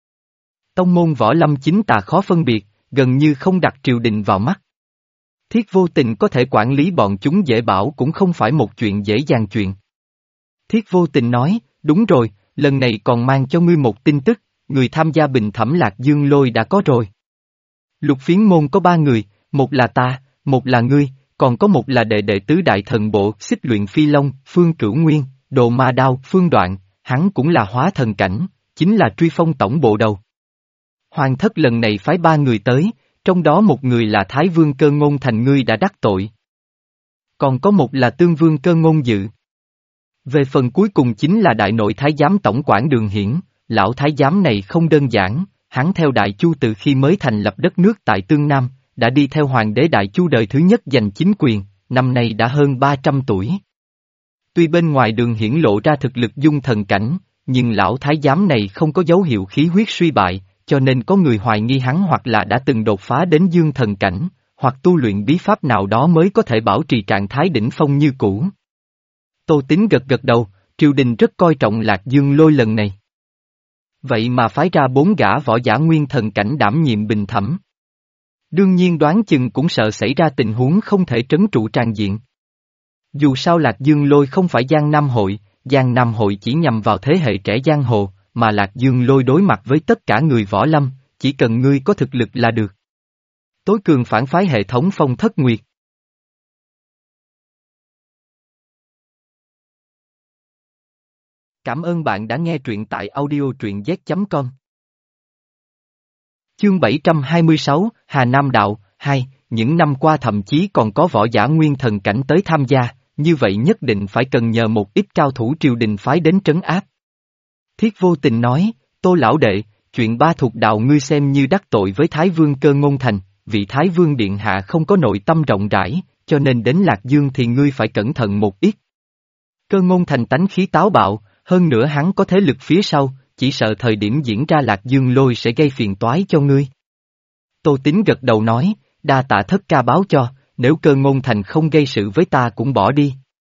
Tông môn võ lâm chính tà khó phân biệt, gần như không đặt triều đình vào mắt. Thiết Vô Tình có thể quản lý bọn chúng dễ bảo cũng không phải một chuyện dễ dàng chuyện. Thiết Vô Tình nói, đúng rồi, lần này còn mang cho ngươi một tin tức, người tham gia bình thẩm Lạc Dương Lôi đã có rồi. Lục Phiến môn có ba người, một là ta, một là ngươi, còn có một là đệ đệ tứ đại thần bộ, Xích Luyện Phi Long, Phương Cửu Nguyên, Đồ Ma Đao, Phương Đoạn, hắn cũng là hóa thần cảnh, chính là truy phong tổng bộ đầu. Hoàng thất lần này phái ba người tới, trong đó một người là Thái Vương Cơ Ngôn Thành ngươi đã đắc tội. Còn có một là Tương Vương Cơ Ngôn Dự. Về phần cuối cùng chính là đại nội thái giám tổng quản Đường Hiển, lão thái giám này không đơn giản, hắn theo Đại Chu từ khi mới thành lập đất nước tại Tương Nam, đã đi theo hoàng đế Đại Chu đời thứ nhất giành chính quyền, năm nay đã hơn ba trăm tuổi. Tuy bên ngoài Đường Hiển lộ ra thực lực dung thần cảnh, nhưng lão thái giám này không có dấu hiệu khí huyết suy bại, cho nên có người hoài nghi hắn hoặc là đã từng đột phá đến dương thần cảnh, hoặc tu luyện bí pháp nào đó mới có thể bảo trì trạng thái đỉnh phong như cũ. Tô Tín gật gật đầu, triều đình rất coi trọng Lạc Dương Lôi lần này. Vậy mà phái ra bốn gã võ giả nguyên thần cảnh đảm nhiệm bình thẩm. Đương nhiên đoán chừng cũng sợ xảy ra tình huống không thể trấn trụ tràn diện. Dù sao Lạc Dương Lôi không phải Giang Nam Hội, Giang Nam Hội chỉ nhằm vào thế hệ trẻ giang hồ, mà Lạc Dương Lôi đối mặt với tất cả người võ lâm, chỉ cần ngươi có thực lực là được. Tối cường phản phái hệ thống Phong Thất Nguyệt. Cảm ơn bạn đã nghe truyện tại audio truyện z chấm com. Chương bảy trăm hai mươi sáu, Hà Nam Đạo, hai, những năm qua thậm chí còn có võ giả nguyên thần cảnh tới tham gia, như vậy nhất định phải cần nhờ một ít cao thủ triều đình phái đến trấn áp. Thiết Vô Tình nói, Tô lão đệ, chuyện ba thuộc đạo ngươi xem như đắc tội với Thái Vương Cơ Ngôn Thành, vị Thái Vương Điện Hạ không có nội tâm rộng rãi, cho nên đến Lạc Dương thì ngươi phải cẩn thận một ít. Cơ Ngôn Thành tánh khí táo bạo, hơn nữa hắn có thế lực phía sau, chỉ sợ thời điểm diễn ra Lạc Dương Lôi sẽ gây phiền toái cho ngươi. Tô Tín gật đầu nói, đa tạ thất ca báo cho, nếu Cơ Ngôn Thành không gây sự với ta cũng bỏ đi.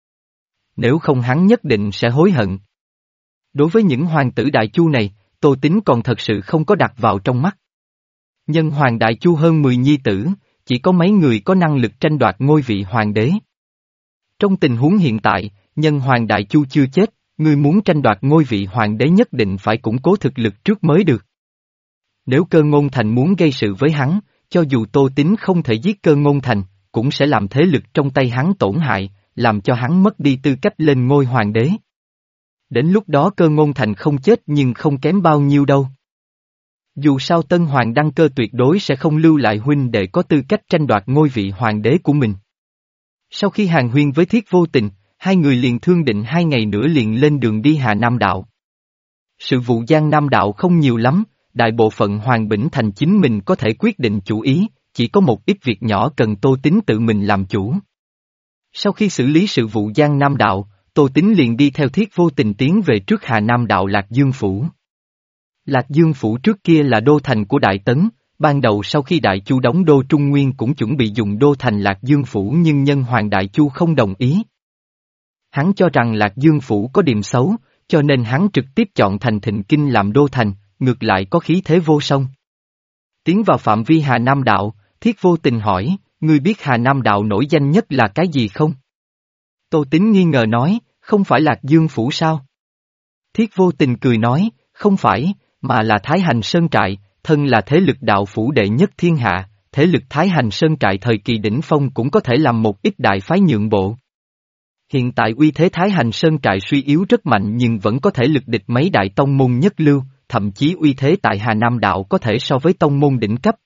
Nếu không hắn nhất định sẽ hối hận. Đối với những hoàng tử Đại Chu này, Tô Tín còn thật sự không có đặt vào trong mắt. Nhân hoàng Đại Chu hơn mười nhi tử, chỉ có mấy người có năng lực tranh đoạt ngôi vị hoàng đế. Trong tình huống hiện tại, nhân hoàng Đại Chu chưa chết, người muốn tranh đoạt ngôi vị hoàng đế nhất định phải củng cố thực lực trước mới được. Nếu Cơ Ngôn Thành muốn gây sự với hắn, cho dù Tô Tín không thể giết Cơ Ngôn Thành, cũng sẽ làm thế lực trong tay hắn tổn hại, làm cho hắn mất đi tư cách lên ngôi hoàng đế. Đến lúc đó Cơ Ngôn Thành không chết nhưng không kém bao nhiêu đâu. Dù sao Tân Hoàng đăng cơ tuyệt đối sẽ không lưu lại huynh đệ có tư cách tranh đoạt ngôi vị hoàng đế của mình. Sau khi hàn huyên với Thiết Vô Tình, hai người liền thương định hai ngày nữa liền lên đường đi Hà Nam Đạo. Sự vụ Giang Nam Đạo không nhiều lắm, đại bộ phận Hoàng Bỉnh Thành chính mình có thể quyết định chủ ý, chỉ có một ít việc nhỏ cần Tô Tín tự mình làm chủ. Sau khi xử lý sự vụ Giang Nam Đạo, Tô Tín liền đi theo Thiết Vô Tình tiến về trước Hà Nam Đạo Lạc Dương Phủ. Lạc Dương Phủ trước kia là đô thành của Đại Tấn, ban đầu sau khi Đại Chu đóng đô Trung Nguyên cũng chuẩn bị dùng đô thành Lạc Dương Phủ nhưng nhân hoàng Đại Chu không đồng ý. Hắn cho rằng Lạc Dương Phủ có điểm xấu, cho nên hắn trực tiếp chọn thành Thịnh Kinh làm đô thành, ngược lại có khí thế vô song. Tiến vào phạm vi Hà Nam Đạo, Thiết Vô Tình hỏi, ngươi biết Hà Nam Đạo nổi danh nhất là cái gì không? Tô Tín nghi ngờ nói, không phải Lạc Dương Phủ sao? Thiết Vô Tình cười nói, không phải, mà là Thái Hành Sơn Trại, thân là thế lực đạo phủ đệ nhất thiên hạ, thế lực Thái Hành Sơn Trại thời kỳ đỉnh phong cũng có thể làm một ít đại phái nhượng bộ. Hiện tại uy thế Thái Hành Sơn Trại suy yếu rất mạnh nhưng vẫn có thể lực địch mấy đại tông môn nhất lưu, thậm chí uy thế tại Hà Nam Đạo có thể so với tông môn đỉnh cấp.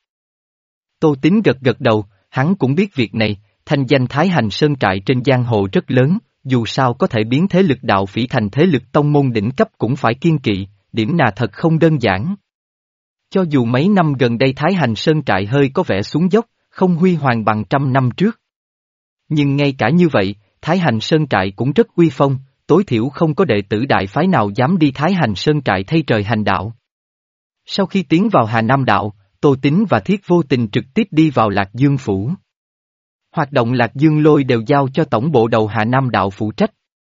Tô Tín gật gật đầu, hắn cũng biết việc này, thanh danh Thái Hành Sơn Trại trên giang hồ rất lớn, dù sao có thể biến thế lực đạo phỉ thành thế lực tông môn đỉnh cấp cũng phải kiên kỵ, điểm nào thật không đơn giản. Cho dù mấy năm gần đây Thái Hành Sơn trại hơi có vẻ xuống dốc, không huy hoàng bằng trăm năm trước. Nhưng ngay cả như vậy, Thái Hành Sơn trại cũng rất uy phong, tối thiểu không có đệ tử đại phái nào dám đi Thái Hành Sơn trại thay trời hành đạo. Sau khi tiến vào Hà Nam đạo, Tô Tín và Thiết Vô Tình trực tiếp đi vào Lạc Dương Phủ. Hoạt động Lạc Dương Lôi đều giao cho tổng bộ đầu Hà Nam đạo phụ trách.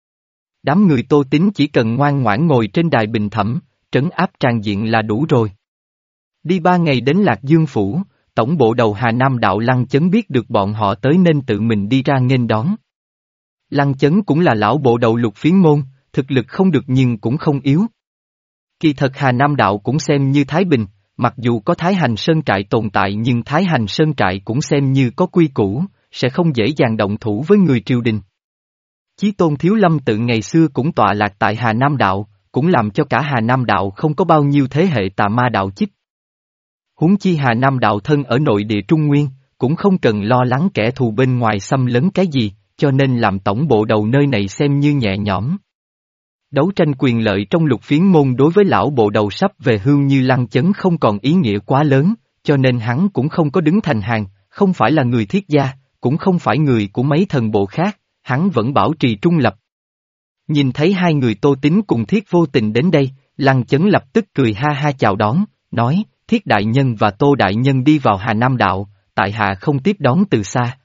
Đám người Tô Tín chỉ cần ngoan ngoãn ngồi trên đài bình thẩm, trấn áp tràng diện là đủ rồi. Đi ba ngày đến Lạc Dương Phủ, tổng bộ đầu Hà Nam đạo Lăng Chấn biết được bọn họ tới nên tự mình đi ra nghênh đón. Lăng Chấn cũng là lão bộ đầu Lục Phiến môn, thực lực không được nhưng cũng không yếu. Kỳ thật Hà Nam đạo cũng xem như Thái Bình, mặc dù có Thái Hành Sơn trại tồn tại nhưng Thái Hành Sơn trại cũng xem như có quy củ, sẽ không dễ dàng động thủ với người triều đình. Chí Tôn Thiếu Lâm tự ngày xưa cũng tọa lạc tại Hà Nam đạo, cũng làm cho cả Hà Nam đạo không có bao nhiêu thế hệ tà ma đạo chích. Huống chi Hà Nam đạo thân ở nội địa Trung Nguyên, cũng không cần lo lắng kẻ thù bên ngoài xâm lấn cái gì, cho nên làm tổng bộ đầu nơi này xem như nhẹ nhõm. Đấu tranh quyền lợi trong Lục Phiến môn đối với lão bộ đầu sắp về hưu như Lăng Chấn không còn ý nghĩa quá lớn, cho nên hắn cũng không có đứng thành hàng, không phải là người Thiết gia, cũng không phải người của mấy thần bộ khác, hắn vẫn bảo trì trung lập. Nhìn thấy hai người Tô Tín cùng Thiết Vô Tình đến đây, Lăng Chấn lập tức cười ha ha chào đón, nói, Thiết đại nhân và Tô đại nhân đi vào Hà Nam đạo, tại hạ không tiếp đón từ xa.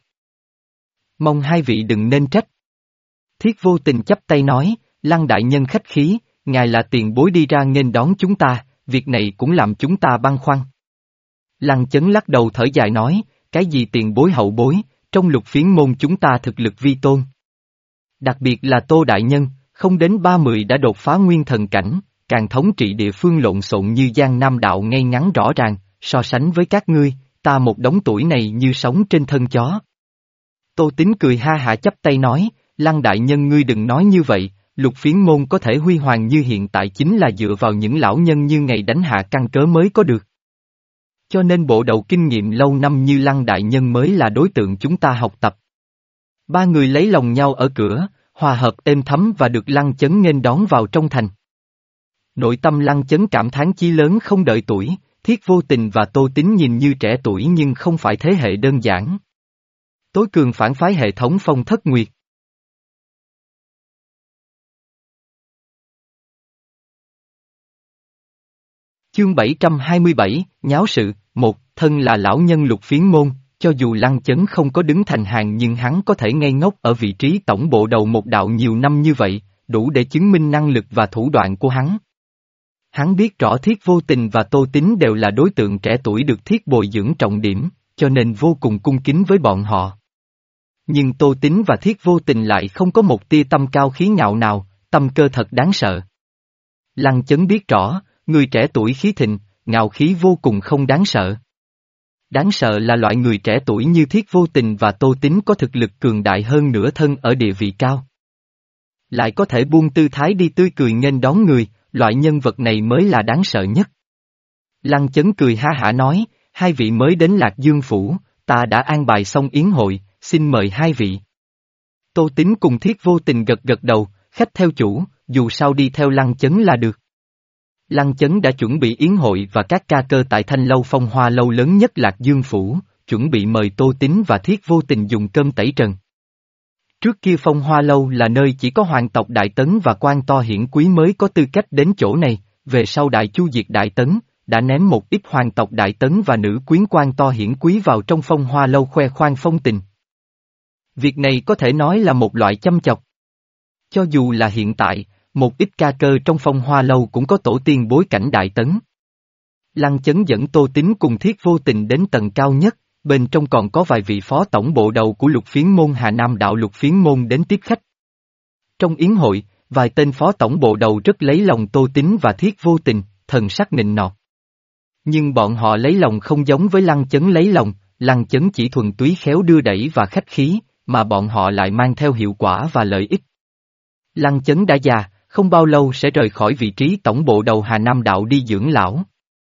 Mong hai vị đừng nên trách. Thiết Vô Tình chắp tay nói, Lăng đại nhân khách khí, ngài là tiền bối đi ra nghênh đón chúng ta, việc này cũng làm chúng ta băn khoăn. Lăng Chấn lắc đầu thở dài nói, cái gì tiền bối hậu bối, trong Lục Phiến môn chúng ta thực lực vi tôn. Đặc biệt là Tô đại nhân, không đến ba mươi đã đột phá nguyên thần cảnh, càng thống trị địa phương lộn xộn như Giang Nam đạo ngay ngắn rõ ràng, so sánh với các ngươi, ta một đống tuổi này như sống trên thân chó. Tô Tín cười ha hả chắp tay nói, Lăng đại nhân ngươi đừng nói như vậy, Lục Phiến môn có thể huy hoàng như hiện tại chính là dựa vào những lão nhân như ngày đánh hạ căn cớ mới có được. Cho nên bộ đầu kinh nghiệm lâu năm như Lăng đại nhân mới là đối tượng chúng ta học tập. Ba người lấy lòng nhau ở cửa, hòa hợp êm thấm và được Lăng Chấn nghênh đón vào trong thành. Nội tâm Lăng Chấn cảm thán chí lớn không đợi tuổi, Thiết Vô Tình và Tô Tín nhìn như trẻ tuổi nhưng không phải thế hệ đơn giản. Tối cường phản phái hệ thống Phong Thất Nguyệt. Chương bảy trăm hai mươi bảy, Nháo sự, một, thân là lão nhân Lục Phiến môn, cho dù Lăng Chấn không có đứng thành hàng nhưng hắn có thể ngây ngốc ở vị trí tổng bộ đầu một đạo nhiều năm như vậy, đủ để chứng minh năng lực và thủ đoạn của hắn. Hắn biết rõ Thiết Vô Tình và Tô Tín đều là đối tượng trẻ tuổi được Thiết bồi dưỡng trọng điểm, cho nên vô cùng cung kính với bọn họ. Nhưng Tô Tín và Thiết Vô Tình lại không có một tia tâm cao khí ngạo nào, tâm cơ thật đáng sợ. Lăng Chấn biết rõ, người trẻ tuổi khí thịnh, ngạo khí vô cùng không đáng sợ. Đáng sợ là loại người trẻ tuổi như Thiết Vô Tình và Tô Tín có thực lực cường đại hơn nửa thân ở địa vị cao. Lại có thể buông tư thái đi tươi cười nghênh đón người, loại nhân vật này mới là đáng sợ nhất. Lăng Chấn cười ha hả nói, hai vị mới đến Lạc Dương Phủ, ta đã an bài xong yến hội, xin mời hai vị. Tô Tín cùng Thiết Vô Tình gật gật đầu, khách theo chủ, dù sao đi theo Lăng Chấn là được. Lăng Chấn đã chuẩn bị yến hội và các ca cơ tại Thanh Lâu Phong Hoa lâu lớn nhất Lạc Dương Phủ, chuẩn bị mời Tô Tín và Thiết Vô Tình dùng cơm tẩy trần. Trước kia Phong Hoa lâu là nơi chỉ có hoàng tộc Đại Tấn và quan to hiển quý mới có tư cách đến chỗ này, về sau Đại Chu diệt Đại Tấn, đã ném một ít hoàng tộc Đại Tấn và nữ quyến quan to hiển quý vào trong Phong Hoa lâu khoe khoang phong tình. Việc này có thể nói là một loại châm chọc. Cho dù là hiện tại, một ít ca cơ trong Phong Hoa lâu cũng có tổ tiên bối cảnh Đại Tấn. Lăng Chấn dẫn Tô Tín cùng Thiết Vô Tình đến tầng cao nhất, bên trong còn có vài vị phó tổng bộ đầu của Lục Phiến môn Hà Nam đạo Lục Phiến môn đến tiếp khách. Trong yến hội, vài tên phó tổng bộ đầu rất lấy lòng Tô Tín và Thiết Vô Tình, thần sắc nịnh nọt. Nhưng bọn họ lấy lòng không giống với Lăng Chấn lấy lòng, Lăng Chấn chỉ thuần túy khéo đưa đẩy và khách khí, mà bọn họ lại mang theo hiệu quả và lợi ích. Lăng Chấn đã già, không bao lâu sẽ rời khỏi vị trí tổng bộ đầu Hà Nam đạo đi dưỡng lão.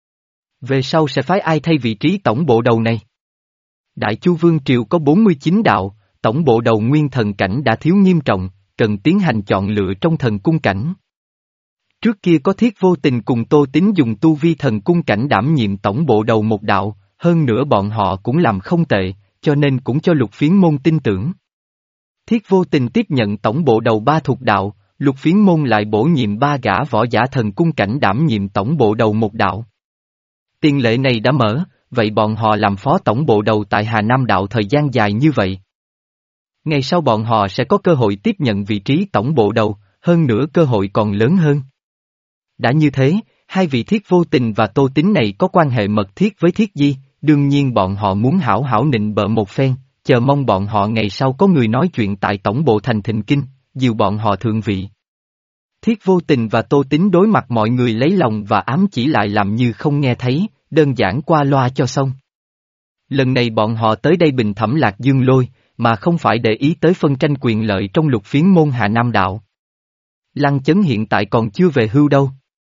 Về sau sẽ phái ai thay vị trí tổng bộ đầu này? Đại Chu Vương Triều có bốn mươi chín đạo, tổng bộ đầu nguyên thần cảnh đã thiếu nghiêm trọng, cần tiến hành chọn lựa trong thần cung cảnh. Trước kia có Thiết Vô Tình cùng Tô Tín dùng tu vi thần cung cảnh đảm nhiệm tổng bộ đầu một đạo, hơn nữa bọn họ cũng làm không tệ, cho nên cũng cho Lục Phiến Môn tin tưởng. Thiết Vô Tình tiếp nhận tổng bộ đầu ba thuộc đạo, Lục Phiến Môn lại bổ nhiệm ba gã võ giả thần cung cảnh đảm nhiệm tổng bộ đầu một đạo. Tiền lệ này đã mở, vậy bọn họ làm phó tổng bộ đầu tại Hà Nam đạo thời gian dài như vậy. Ngày sau bọn họ sẽ có cơ hội tiếp nhận vị trí tổng bộ đầu, hơn nữa cơ hội còn lớn hơn. Đã như thế, hai vị Thiết Vô Tình và Tô Tín này có quan hệ mật thiết với Thiết Di, đương nhiên bọn họ muốn hảo hảo nịnh bợ một phen, chờ mong bọn họ ngày sau có người nói chuyện tại tổng bộ thành Thịnh Kinh, dìu bọn họ thượng vị. Thiết Vô Tình và Tô Tín đối mặt mọi người lấy lòng và ám chỉ lại làm như không nghe thấy, đơn giản qua loa cho xong. Lần này bọn họ tới đây bình thẩm Lạc Dương Lôi, mà không phải để ý tới phân tranh quyền lợi trong Lục Phiến Môn Hà Nam đạo. Lăng Chấn hiện tại còn chưa về hưu đâu.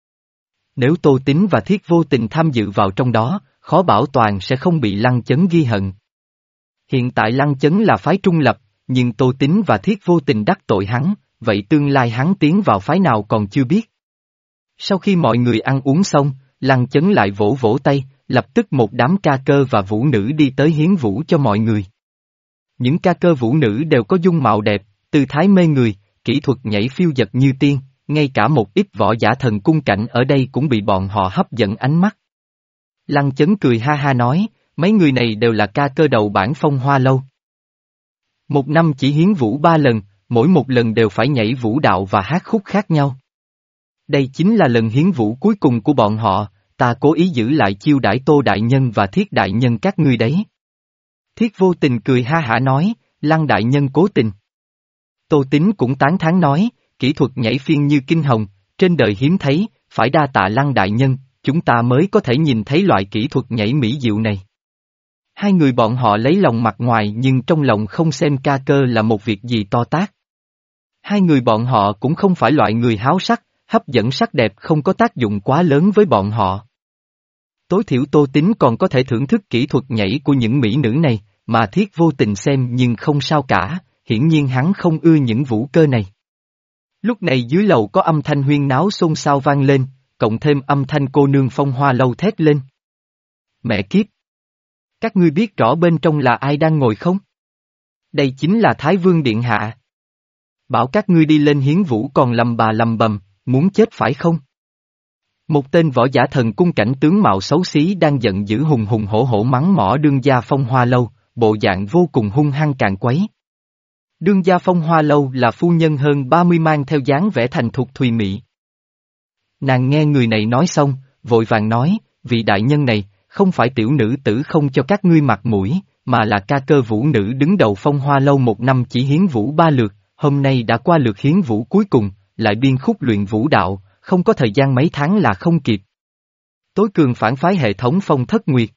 Nếu Tô Tín và Thiết Vô Tình tham dự vào trong đó, khó bảo toàn sẽ không bị Lăng Chấn ghi hận. Hiện tại Lăng Chấn là phái trung lập, nhưng Tô Tín và Thiết Vô Tình đắc tội hắn, vậy tương lai hắn tiến vào phái nào còn chưa biết. Sau khi mọi người ăn uống xong, Lăng Chấn lại vỗ vỗ tay, lập tức một đám ca cơ và vũ nữ đi tới hiến vũ cho mọi người. Những ca cơ vũ nữ đều có dung mạo đẹp, tư thái mê người, kỹ thuật nhảy phiêu dật như tiên, ngay cả một ít võ giả thần cung cảnh ở đây cũng bị bọn họ hấp dẫn ánh mắt. Lăng Chấn cười ha ha nói, mấy người này đều là ca cơ đầu bản Phong Hoa Lâu. Một năm chỉ hiến vũ ba lần, mỗi một lần đều phải nhảy vũ đạo và hát khúc khác nhau. Đây chính là lần hiến vũ cuối cùng của bọn họ, ta cố ý giữ lại chiêu đãi Tô Đại Nhân và Thiết Đại Nhân các ngươi đấy. Thiết Vô Tình cười ha hả nói, Lăng Đại Nhân cố tình. Tô Tín cũng tán thán nói, kỹ thuật nhảy phiên như kinh hồng, trên đời hiếm thấy, phải đa tạ Lăng Đại Nhân, chúng ta mới có thể nhìn thấy loại kỹ thuật nhảy mỹ diệu này. Hai người bọn họ lấy lòng mặt ngoài nhưng trong lòng không xem ca cơ là một việc gì to tát. Hai người bọn họ cũng không phải loại người háo sắc, hấp dẫn sắc đẹp không có tác dụng quá lớn với bọn họ. Tối thiểu Tô Tín còn có thể thưởng thức kỹ thuật nhảy của những mỹ nữ này, mà Thiết Vô Tình xem nhưng không sao cả, hiển nhiên hắn không ưa những vũ cơ này. Lúc này dưới lầu có âm thanh huyên náo xôn xao vang lên, cộng thêm âm thanh cô nương Phong Hoa Lâu thét lên. Mẹ kiếp! Các ngươi biết rõ bên trong là ai đang ngồi không? Đây chính là Thái Vương Điện Hạ. Bảo các ngươi đi lên hiến vũ còn lầm bà lầm bầm, muốn chết phải không? Một tên võ giả thần cung cảnh tướng mạo xấu xí đang giận dữ hùng hùng hổ hổ mắng mỏ đương gia Phong Hoa Lâu, bộ dạng vô cùng hung hăng càn quấy. Đương gia Phong Hoa Lâu là phu nhân hơn ba mươi mang theo dáng vẻ thành thục thùy mị. Nàng nghe người này nói xong, vội vàng nói, vị đại nhân này, không phải tiểu nữ tử không cho các ngươi mặt mũi, mà là ca cơ vũ nữ đứng đầu Phong Hoa Lâu một năm chỉ hiến vũ ba lượt, hôm nay đã qua lượt hiến vũ cuối cùng, lại biên khúc luyện vũ đạo, không có thời gian mấy tháng là không kịp. Tối cường phản phái hệ thống Phong Thất Nguyệt.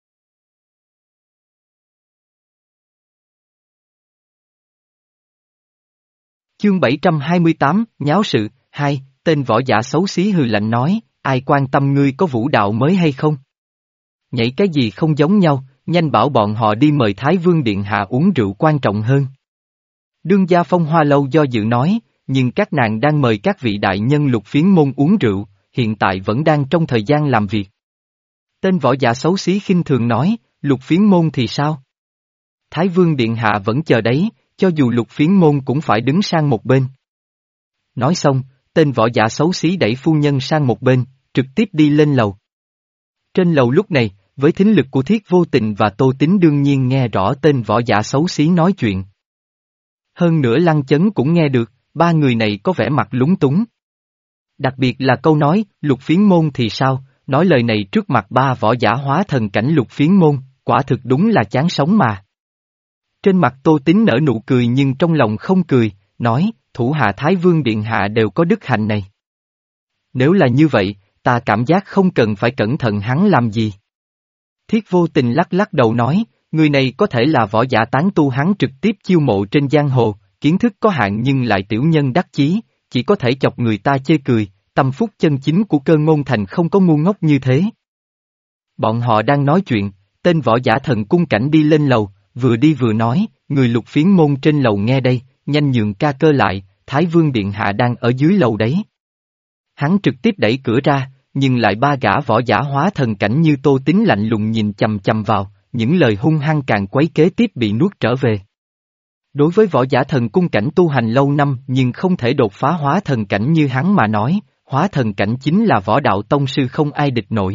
Chương bảy trăm hai mươi tám, Nháo sự, hai, tên võ giả xấu xí hừ lạnh nói, ai quan tâm ngươi có vũ đạo mới hay không? Nhảy cái gì không giống nhau, nhanh bảo bọn họ đi mời Thái Vương Điện Hạ uống rượu quan trọng hơn. Đương gia Phong Hoa Lâu do dự nói, nhưng các nàng đang mời các vị đại nhân Lục Phiến Môn uống rượu, hiện tại vẫn đang trong thời gian làm việc. Tên võ giả xấu xí khinh thường nói, Lục Phiến Môn thì sao? Thái Vương Điện Hạ vẫn chờ đấy, cho dù Lục Phiến Môn cũng phải đứng sang một bên. Nói xong, tên võ giả xấu xí đẩy phu nhân sang một bên, trực tiếp đi lên lầu. Trên lầu lúc này, với thính lực của Thiết Vô Tình và Tô Tín đương nhiên nghe rõ tên võ giả xấu xí nói chuyện. Hơn nữa Lăng Chấn cũng nghe được, ba người này có vẻ mặt lúng túng. Đặc biệt là câu nói, Lục Phiến Môn thì sao, nói lời này trước mặt ba võ giả hóa thần cảnh Lục Phiến Môn, quả thực đúng là chán sống mà. Trên mặt Tô Tín nở nụ cười nhưng trong lòng không cười, nói, thủ hạ Thái Vương Điện Hạ đều có đức hạnh này. Nếu là như vậy, ta cảm giác không cần phải cẩn thận hắn làm gì. Thiết Vô Tình lắc lắc đầu nói, người này có thể là võ giả tán tu hắn trực tiếp chiêu mộ trên giang hồ, kiến thức có hạn nhưng lại tiểu nhân đắc chí, chỉ có thể chọc người ta chê cười, tâm phúc chân chính của Cơ Ngôn Thành không có ngu ngốc như thế. Bọn họ đang nói chuyện, tên võ giả thần cung cảnh đi lên lầu, vừa đi vừa nói, người Lục Phiến Môn trên lầu nghe đây, nhanh nhường ca cơ lại, Thái Vương Điện Hạ đang ở dưới lầu đấy. Hắn trực tiếp đẩy cửa ra, nhưng lại ba gã võ giả hóa thần cảnh như Tô Tín lạnh lùng nhìn chằm chằm vào, những lời hung hăng càng quấy kế tiếp bị nuốt trở về. Đối với võ giả thần cung cảnh tu hành lâu năm nhưng không thể đột phá hóa thần cảnh như hắn mà nói, hóa thần cảnh chính là võ đạo tông sư không ai địch nổi.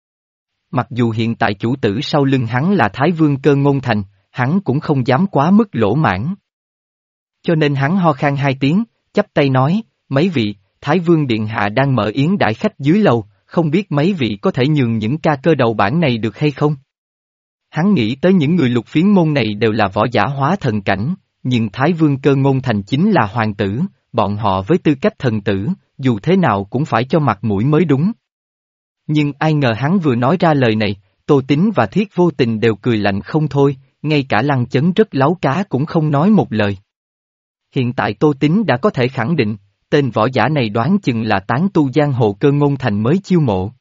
Mặc dù hiện tại chủ tử sau lưng hắn là Thái Vương Cơ Ngôn Thành, hắn cũng không dám quá mức lỗ mãn. Cho nên hắn ho khan hai tiếng, chắp tay nói, mấy vị, Thái Vương Điện Hạ đang mở yến đãi khách dưới lầu, không biết mấy vị có thể nhường những ca cơ đầu bản này được hay không? Hắn nghĩ tới những người lục phiến môn này đều là võ giả hóa thần cảnh, nhưng Thái Vương Cơ Ngôn Thành chính là hoàng tử, bọn họ với tư cách thần tử, dù thế nào cũng phải cho mặt mũi mới đúng. Nhưng ai ngờ hắn vừa nói ra lời này, Tô Tín và Thiết Vô Tình đều cười lạnh không thôi, ngay cả Lăng Chấn rất láu cá cũng không nói một lời. Hiện tại Tô Tín đã có thể khẳng định, tên võ giả này đoán chừng là tán tu giang hồ Cơ Ngôn Thành mới chiêu mộ.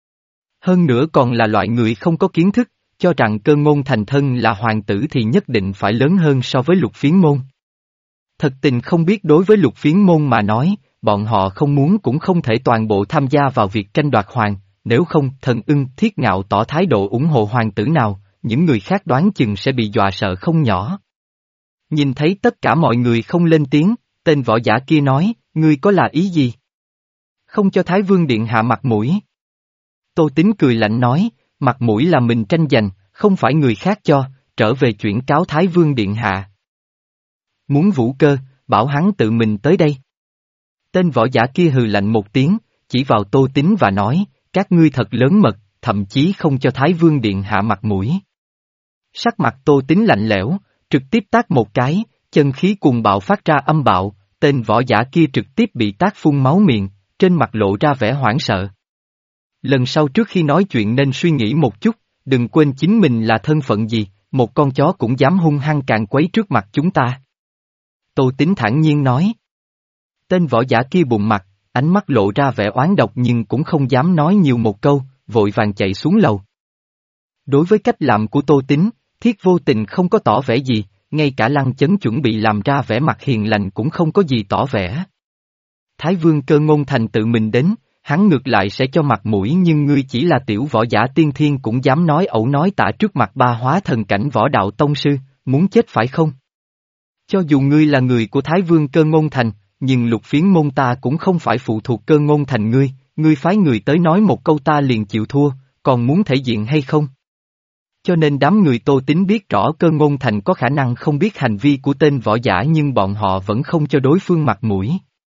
Hơn nữa còn là loại người không có kiến thức, cho rằng Cơ Ngôn Thành thân là hoàng tử thì nhất định phải lớn hơn so với lục phiến môn. Thật tình không biết đối với lục phiến môn mà nói, bọn họ không muốn cũng không thể toàn bộ tham gia vào việc tranh đoạt hoàng, nếu không Thần Ưng Thiết Ngạo tỏ thái độ ủng hộ hoàng tử nào, những người khác đoán chừng sẽ bị dọa sợ không nhỏ. Nhìn thấy tất cả mọi người không lên tiếng, tên võ giả kia nói, ngươi có là ý gì? Không cho Thái Vương Điện Hạ mặt mũi. Tô Tín cười lạnh nói, mặt mũi là mình tranh giành, không phải người khác cho, trở về chuyển cáo Thái Vương Điện Hạ. Muốn Vũ Cơ, bảo hắn tự mình tới đây. Tên võ giả kia hừ lạnh một tiếng, chỉ vào Tô Tín và nói, các ngươi thật lớn mật, thậm chí không cho Thái Vương Điện Hạ mặt mũi. Sắc mặt Tô Tín lạnh lẽo, trực tiếp tát một cái, chân khí cuồng bạo phát ra âm bạo, tên võ giả kia trực tiếp bị tát phun máu miệng, trên mặt lộ ra vẻ hoảng sợ. Lần sau trước khi nói chuyện nên suy nghĩ một chút, đừng quên chính mình là thân phận gì, một con chó cũng dám hung hăng càn quấy trước mặt chúng ta. Tô Tín thản nhiên nói. Tên võ giả kia bụng mặt, ánh mắt lộ ra vẻ oán độc nhưng cũng không dám nói nhiều một câu, vội vàng chạy xuống lầu. Đối với cách làm của Tô Tín, Thiết Vô Tình không có tỏ vẻ gì, ngay cả Lăng Chấn chuẩn bị làm ra vẻ mặt hiền lành cũng không có gì tỏ vẻ. Thái Vương Cơ Ngôn Thành tự mình đến, hắn ngược lại sẽ cho mặt mũi nhưng ngươi chỉ là tiểu võ giả tiên thiên cũng dám nói ẩu nói tả trước mặt ba hóa thần cảnh võ đạo tông sư, muốn chết phải không? Cho dù ngươi là người của Thái Vương Cơ Ngôn Thành, nhưng lục phiến môn ta cũng không phải phụ thuộc Cơ Ngôn Thành ngươi, ngươi phái người tới nói một câu ta liền chịu thua, còn muốn thể diện hay không? Cho nên đám người Tô Tín biết rõ Cơ Ngôn Thành có khả năng không biết hành vi của tên võ giả nhưng bọn họ vẫn không cho đối phương mặt mũi.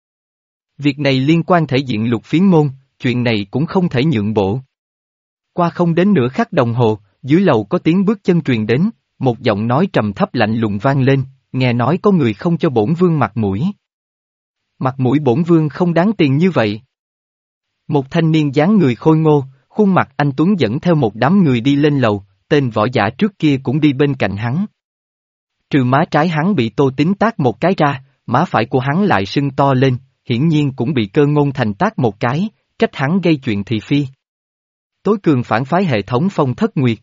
Việc này liên quan thể diện lục phiến môn, chuyện này cũng không thể nhượng bộ. Qua không đến nửa khắc đồng hồ, dưới lầu có tiếng bước chân truyền đến, một giọng nói trầm thấp lạnh lùng vang lên, nghe nói có người không cho bổn vương mặt mũi. Mặt mũi bổn vương không đáng tiền như vậy. Một thanh niên dáng người khôi ngô, khuôn mặt anh tuấn dẫn theo một đám người đi lên lầu, tên võ giả trước kia cũng đi bên cạnh hắn. Trừ má trái hắn bị Tô Tín tát một cái ra, má phải của hắn lại sưng to lên, hiển nhiên cũng bị Cơ Ngôn Thành tát một cái, trách hắn gây chuyện thị phi. Tối cường phản phái hệ thống Phong Thất Nguyệt.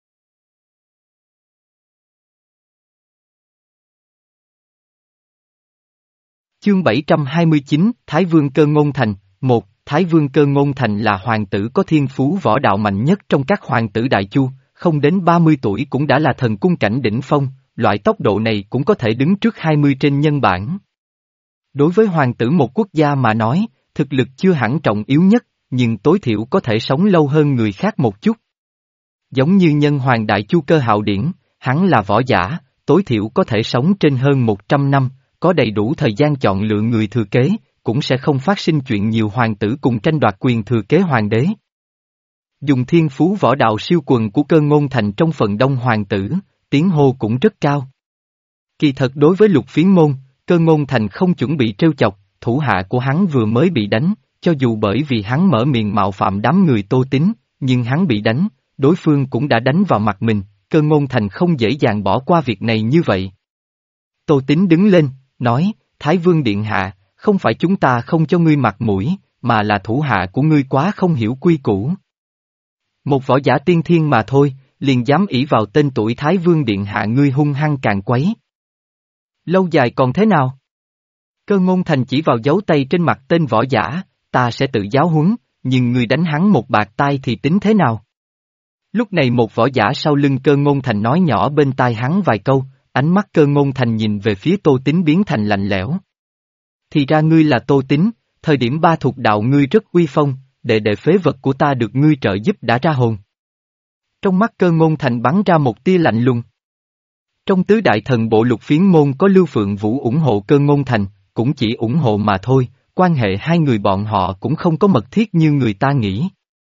Chương bảy trăm hai mươi chín, Thái Vương Cơ Ngôn Thành, một, Thái Vương Cơ Ngôn Thành là hoàng tử có thiên phú võ đạo mạnh nhất trong các hoàng tử Đại Chu, không đến ba mươi tuổi cũng đã là thần cung cảnh đỉnh phong, loại tốc độ này cũng có thể đứng trước hai mươi trên nhân bản. Đối với hoàng tử một quốc gia mà nói, thực lực chưa hẳn trọng yếu nhất, nhưng tối thiểu có thể sống lâu hơn người khác một chút. Giống như nhân hoàng Đại Chu Cơ Hạo Điển, hắn là võ giả, tối thiểu có thể sống trên hơn một trăm năm, có đầy đủ thời gian chọn lựa người thừa kế, cũng sẽ không phát sinh chuyện nhiều hoàng tử cùng tranh đoạt quyền thừa kế hoàng đế. Dùng thiên phú võ đạo siêu quần của Cơ Ngôn Thành trong phần đông hoàng tử, tiếng hô cũng rất cao. Kỳ thật đối với lục phiến môn, Cơ Ngôn Thành không chuẩn bị trêu chọc, thủ hạ của hắn vừa mới bị đánh, cho dù bởi vì hắn mở miệng mạo phạm đám người Tô Tín, nhưng hắn bị đánh, đối phương cũng đã đánh vào mặt mình, Cơ Ngôn Thành không dễ dàng bỏ qua việc này như vậy. Tô Tín đứng lên, nói, Thái Vương Điện Hạ, không phải chúng ta không cho ngươi mặt mũi, mà là thủ hạ của ngươi quá không hiểu quy củ. Một võ giả tiên thiên mà thôi, liền dám ỷ vào tên tuổi Thái Vương Điện Hạ ngươi hung hăng càn quấy. Lâu dài còn thế nào? Cơ Ngôn Thành chỉ vào dấu tay trên mặt tên võ giả, ta sẽ tự giáo huấn, nhưng ngươi đánh hắn một bạt tai thì tính thế nào? Lúc này một võ giả sau lưng Cơ Ngôn Thành nói nhỏ bên tai hắn vài câu, ánh mắt Cơ Ngôn Thành nhìn về phía Tô Tín biến thành lạnh lẽo. Thì ra ngươi là Tô Tín, thời điểm ba thuộc đạo ngươi rất uy phong, đệ đệ phế vật của ta được ngươi trợ giúp đã ra hồn. Trong mắt Cơ Ngôn Thành bắn ra một tia lạnh lùng. Trong tứ đại thần bộ Lục Phiến môn có Lưu Phượng Vũ ủng hộ Cơ Ngôn Thành, cũng chỉ ủng hộ mà thôi, quan hệ hai người bọn họ cũng không có mật thiết như người ta nghĩ.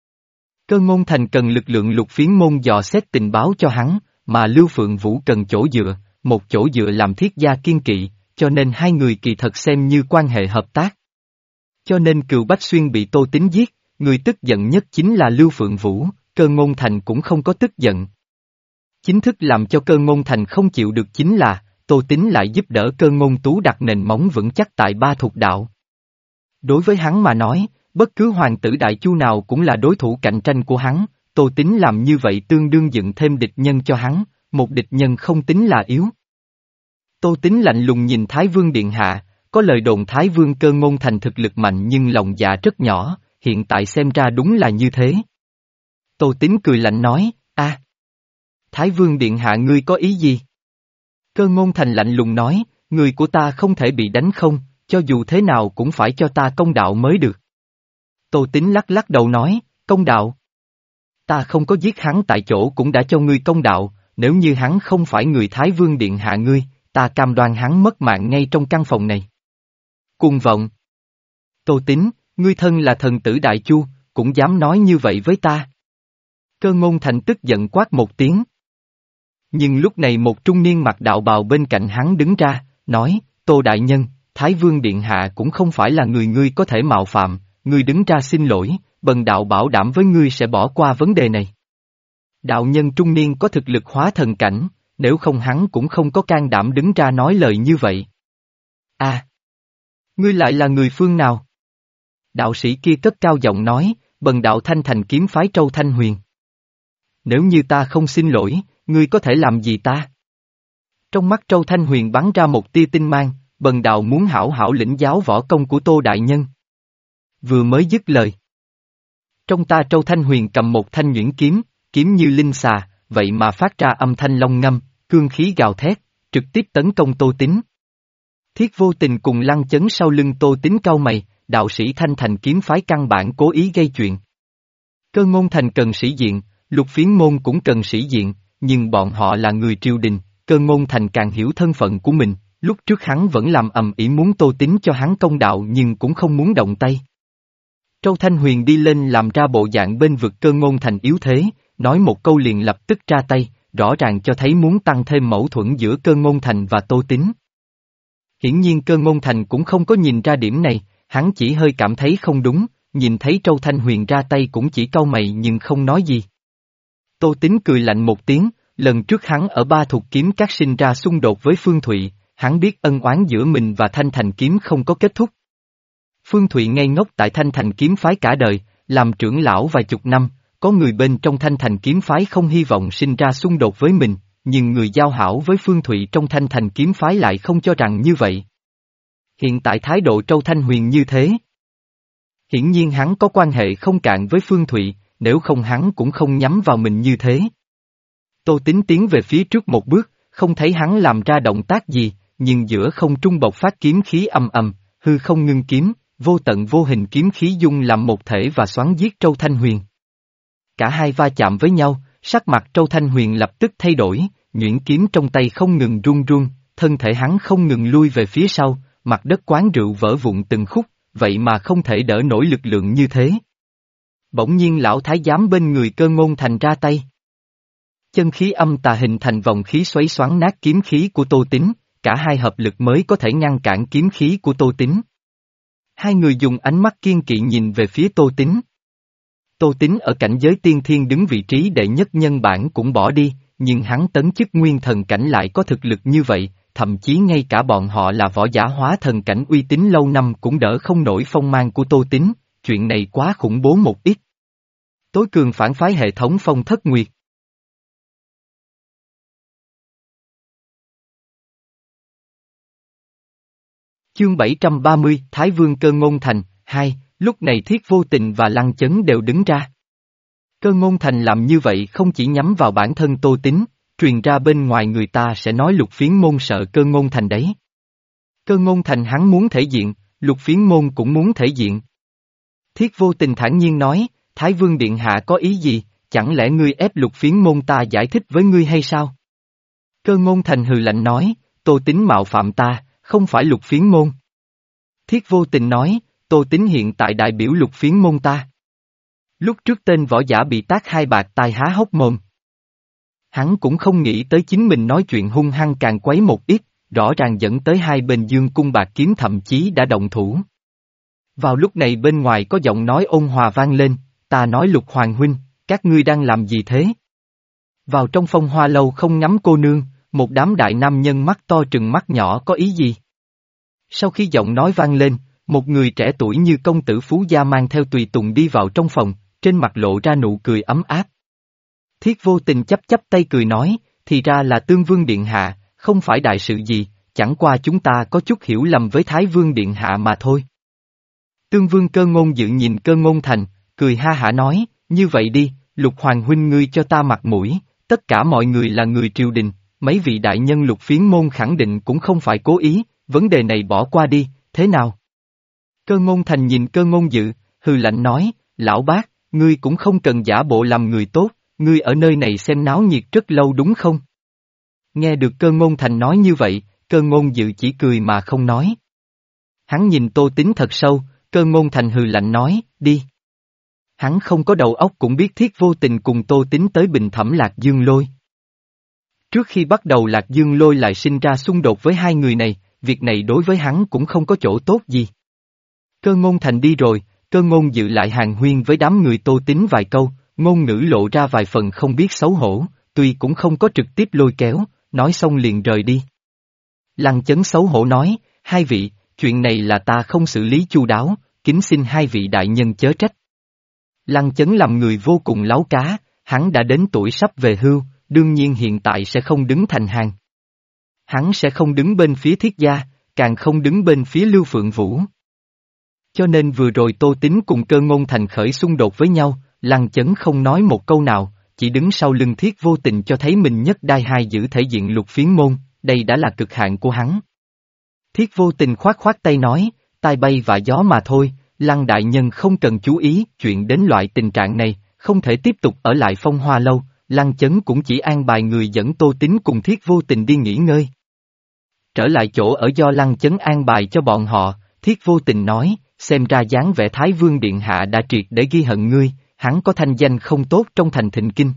Cơ Ngôn Thành cần lực lượng Lục Phiến môn dò xét tình báo cho hắn, mà Lưu Phượng Vũ cần chỗ dựa, một chỗ dựa làm thiết gia kiên kỵ, cho nên hai người kỳ thật xem như quan hệ hợp tác. Cho nên Cừu Bách Xuyên bị Tô Tín giết, người tức giận nhất chính là Lưu Phượng Vũ, Cơ Ngôn Thành cũng không có tức giận. Chính thức làm cho Cơ Ngôn Thành không chịu được chính là, Tô Tín lại giúp đỡ Cơ Ngôn Tú đặt nền móng vững chắc tại ba thuộc đạo. Đối với hắn mà nói, bất cứ hoàng tử đại chu nào cũng là đối thủ cạnh tranh của hắn, Tô Tín làm như vậy tương đương dựng thêm địch nhân cho hắn, một địch nhân không tính là yếu. Tô Tín lạnh lùng nhìn Thái Vương Điện Hạ, có lời đồn Thái Vương Cơ Ngôn Thành thực lực mạnh nhưng lòng dạ rất nhỏ, hiện tại xem ra đúng là như thế. Tô Tín cười lạnh nói, a, Thái Vương Điện Hạ ngươi có ý gì? Cơ Ngôn Thành lạnh lùng nói, người của ta không thể bị đánh không, cho dù thế nào cũng phải cho ta công đạo mới được. Tô Tín lắc lắc đầu nói, công đạo. Ta không có giết hắn tại chỗ cũng đã cho ngươi công đạo, nếu như hắn không phải người Thái Vương Điện Hạ ngươi, ta cam đoan hắn mất mạng ngay trong căn phòng này. Cuồng vọng. Tô Tín, ngươi thân là thần tử Đại Chu, cũng dám nói như vậy với ta. Cơ Ngôn Thành tức giận quát một tiếng. Nhưng lúc này một trung niên mặc đạo bào bên cạnh hắn đứng ra, nói, Tô Đại Nhân, Thái Vương Điện Hạ cũng không phải là người ngươi có thể mạo phạm, ngươi đứng ra xin lỗi, bần đạo bảo đảm với ngươi sẽ bỏ qua vấn đề này. Đạo nhân trung niên có thực lực hóa thần cảnh, nếu không hắn cũng không có can đảm đứng ra nói lời như vậy. À! Ngươi lại là người phương nào? Đạo sĩ kia cất cao giọng nói, bần đạo Thanh Thành kiếm phái Trâu Thanh Huyền. Nếu như ta không xin lỗi, ngươi có thể làm gì ta? Trong mắt Trâu Thanh Huyền bắn ra một tia tinh mang, bần đạo muốn hảo hảo lĩnh giáo võ công của Tô Đại Nhân. Vừa mới dứt lời. Trong ta Trâu Thanh Huyền cầm một thanh nhuyễn kiếm, kiếm như linh xà, vậy mà phát ra âm thanh long ngâm, cương khí gào thét, trực tiếp tấn công Tô Tín. Thiết Vô Tình cùng Lăng Chấn sau lưng Tô Tín cau mày, đạo sĩ Thanh Thành kiếm phái căn bản cố ý gây chuyện. Cơ Ngôn Thành cần sĩ diện, Lục Phiến môn cũng cần sĩ diện, nhưng bọn họ là người triều đình, Cơ Ngôn Thành càng hiểu thân phận của mình, lúc trước hắn vẫn làm ầm ĩ muốn Tô Tín cho hắn công đạo nhưng cũng không muốn động tay. Trâu Thanh Huyền đi lên làm ra bộ dạng bên vực Cơ Ngôn Thành yếu thế, nói một câu liền lập tức ra tay, rõ ràng cho thấy muốn tăng thêm mâu thuẫn giữa Cơ Ngôn Thành và Tô Tín. Hiển nhiên Cơ Ngôn Thành cũng không có nhìn ra điểm này, hắn chỉ hơi cảm thấy không đúng, nhìn thấy Trâu Thanh Huyền ra tay cũng chỉ cau mày nhưng không nói gì. Tô Tín cười lạnh một tiếng, lần trước hắn ở ba thuộc kiếm các sinh ra xung đột với Phương Thụy, hắn biết ân oán giữa mình và Thanh Thành kiếm không có kết thúc. Phương Thụy ngây ngốc tại Thanh Thành kiếm phái cả đời, làm trưởng lão vài chục năm, có người bên trong Thanh Thành kiếm phái không hy vọng sinh ra xung đột với mình, nhưng người giao hảo với Phương Thụy trong Thanh Thành kiếm phái lại không cho rằng như vậy. Hiện tại thái độ Trâu Thanh Huyền như thế. Hiển nhiên hắn có quan hệ không cạn với Phương Thụy, nếu không hắn cũng không nhắm vào mình như thế. Tô Tín tiến về phía trước một bước, không thấy hắn làm ra động tác gì, nhưng giữa không trung bộc phát kiếm khí ầm ầm, hư không ngưng kiếm, vô tận vô hình kiếm khí dung làm một thể và xoắn giết Trâu Thanh Huyền. Cả hai va chạm với nhau, sắc mặt Trâu Thanh Huyền lập tức thay đổi, nhuyễn kiếm trong tay không ngừng run run, thân thể hắn không ngừng lui về phía sau, mặt đất quán rượu vỡ vụn từng khúc, vậy mà không thể đỡ nổi lực lượng như thế. Bỗng nhiên lão thái giám bên người Cơ Ngôn Thành ra tay. Chân khí âm tà hình thành vòng khí xoáy xoắn nát kiếm khí của Tô Tín, cả hai hợp lực mới có thể ngăn cản kiếm khí của Tô Tín. Hai người dùng ánh mắt kiên kỵ nhìn về phía Tô Tín. Tô Tín ở cảnh giới tiên thiên đứng vị trí đệ nhất nhân bản cũng bỏ đi, nhưng hắn tấn chức nguyên thần cảnh lại có thực lực như vậy, thậm chí ngay cả bọn họ là võ giả hóa thần cảnh uy tín lâu năm cũng đỡ không nổi phong mang của Tô Tín, chuyện này quá khủng bố một ít. Tối cường phản phái hệ thống Phong Thất Nguyệt. Chương bảy trăm ba mươi Thái Vương Cơ Ngôn Thành, hai, Lúc này Thiết Vô Tình và Lăng Chấn đều đứng ra. Cơ Ngôn Thành làm như vậy không chỉ nhắm vào bản thân Tô Tín, truyền ra bên ngoài người ta sẽ nói Lục Phiến Môn sợ Cơ Ngôn Thành đấy. Cơ Ngôn Thành hắn muốn thể diện, Lục Phiến Môn cũng muốn thể diện. Thiết Vô Tình thản nhiên nói, Thái Vương Điện Hạ có ý gì, chẳng lẽ ngươi ép Lục Phiến Môn ta giải thích với ngươi hay sao? Cơ Ngôn Thành hừ lạnh nói, Tô Tín mạo phạm ta, không phải Lục Phiến Môn. Thiết Vô Tình nói, Tô Tín hiện tại đại biểu Lục Phiến Môn ta. Lúc trước tên võ giả bị tác hai bạc tai há hốc mồm. Hắn cũng không nghĩ tới chính mình nói chuyện hung hăng càng quấy một ít, rõ ràng dẫn tới hai bên dương cung bạc kiếm thậm chí đã động thủ. Vào lúc này bên ngoài có giọng nói ôn hòa vang lên, ta nói Lục Hoàng huynh, các ngươi đang làm gì thế? Vào trong Phong Hoa lâu không ngắm cô nương, một đám đại nam nhân mắt to trừng mắt nhỏ có ý gì? Sau khi giọng nói vang lên, một người trẻ tuổi như công tử Phú Gia mang theo tùy tùng đi vào trong phòng, trên mặt lộ ra nụ cười ấm áp. Thiết Vô Tình chấp chấp tay cười nói, thì ra là Tương Vương Điện Hạ, không phải đại sự gì, chẳng qua chúng ta có chút hiểu lầm với Thái Vương Điện Hạ mà thôi. Tương Vương Cơ Ngôn Dự nhìn Cơ Ngôn Thành, cười ha hả nói, như vậy đi, Lục Hoàng huynh ngươi cho ta mặt mũi, tất cả mọi người là người triều đình, mấy vị đại nhân Lục Phiến Môn khẳng định cũng không phải cố ý, vấn đề này bỏ qua đi, thế nào? Cơ Ngôn Thành nhìn Cơ Ngôn Dự, hừ lạnh nói, lão bác, ngươi cũng không cần giả bộ làm người tốt, ngươi ở nơi này xem náo nhiệt rất lâu đúng không? Nghe được Cơ Ngôn Thành nói như vậy, Cơ Ngôn Dự chỉ cười mà không nói. Hắn nhìn Tô Tín thật sâu, Cơ Ngôn Thành hừ lạnh nói, đi. Hắn không có đầu óc cũng biết Thiết Vô Tình cùng Tô Tín tới Bình Thẩm Lạc Dương Lôi. Trước khi bắt đầu Lạc Dương Lôi lại sinh ra xung đột với hai người này, việc này đối với hắn cũng không có chỗ tốt gì. Cơ Ngôn Thành đi rồi, Cơ Ngôn Dự lại hàn huyên với đám người Tô Tín vài câu, ngôn ngữ lộ ra vài phần không biết xấu hổ, tuy cũng không có trực tiếp lôi kéo, nói xong liền rời đi. Lăng Chấn xấu hổ nói, hai vị, chuyện này là ta không xử lý chu đáo, kính xin hai vị đại nhân chớ trách. Lăng Chấn làm người vô cùng láu cá, hắn đã đến tuổi sắp về hưu, đương nhiên hiện tại sẽ không đứng thành hàng. Hắn sẽ không đứng bên phía Thiết gia, càng không đứng bên phía Lưu Phượng Vũ. Cho nên vừa rồi Tô Tín cùng Cơ Ngôn Thành khởi xung đột với nhau, Lăng Chấn không nói một câu nào, chỉ đứng sau lưng Thiết Vô Tình cho thấy mình nhất đai hai giữ thể diện Lục Phiến Môn, đây đã là cực hạn của hắn. Thiết Vô Tình khoát khoát tay nói, tai bay và gió mà thôi, Lăng đại nhân không cần chú ý, chuyện đến loại tình trạng này, không thể tiếp tục ở lại Phong Hoa lâu, Lăng Chấn cũng chỉ an bài người dẫn Tô Tín cùng Thiết Vô Tình đi nghỉ ngơi. Trở lại chỗ ở do Lăng Chấn an bài cho bọn họ, Thiết Vô Tình nói, xem ra dáng vẻ Thái Vương Điện Hạ đã triệt để ghi hận ngươi, hắn có thanh danh không tốt trong thành Thịnh Kinh.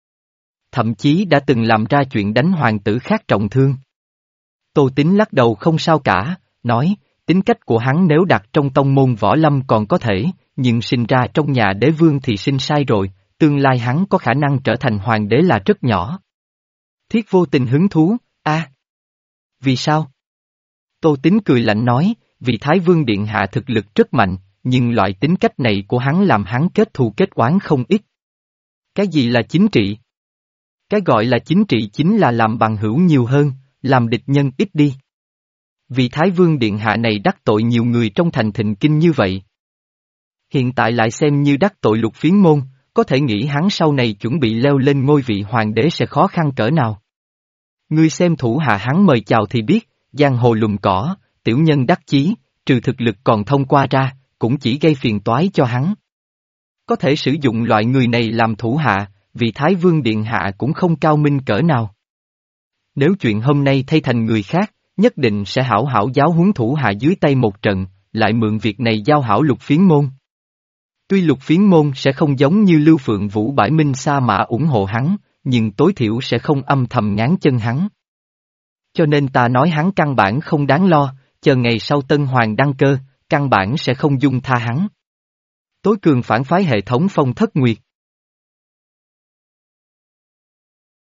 Thậm chí đã từng làm ra chuyện đánh hoàng tử khác trọng thương. Tô Tín lắc đầu không sao cả, nói, tính cách của hắn nếu đặt trong tông môn võ lâm còn có thể, nhưng sinh ra trong nhà đế vương thì sinh sai rồi, tương lai hắn có khả năng trở thành hoàng đế là rất nhỏ. Thiết Vô Tình hứng thú, a, vì sao? Tô Tín cười lạnh nói, vì Thái Vương Điện Hạ thực lực rất mạnh, nhưng loại tính cách này của hắn làm hắn kết thù kết oán không ít. Cái gì là chính trị? Cái gọi là chính trị chính là làm bằng hữu nhiều hơn, làm địch nhân ít đi. Vì Thái Vương Điện Hạ này đắc tội nhiều người trong thành Thịnh Kinh như vậy. Hiện tại lại xem như đắc tội Lục Phiến Môn, có thể nghĩ hắn sau này chuẩn bị leo lên ngôi vị hoàng đế sẽ khó khăn cỡ nào. Ngươi xem thủ hạ hắn mời chào thì biết, giang hồ lùm cỏ, tiểu nhân đắc chí, trừ thực lực còn thông qua ra, cũng chỉ gây phiền toái cho hắn. Có thể sử dụng loại người này làm thủ hạ, vì Thái Vương Điện Hạ cũng không cao minh cỡ nào. Nếu chuyện hôm nay thay thành người khác, nhất định sẽ hảo hảo giáo huấn thủ hạ dưới tay một trận, lại mượn việc này giao hảo Lục Phiến Môn. Tuy Lục Phiến Môn sẽ không giống như Lưu Phượng Vũ bãi minh sa mã ủng hộ hắn, nhưng tối thiểu sẽ không âm thầm ngáng chân hắn. Cho nên ta nói hắn căn bản không đáng lo, chờ ngày sau Tân Hoàng đăng cơ, căn bản sẽ không dung tha hắn. Tối cường phản phái hệ thống Phong Thất Nguyệt.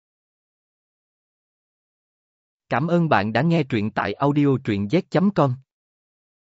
Cảm ơn bạn đã nghe truyện tại audio truyện z chấm com.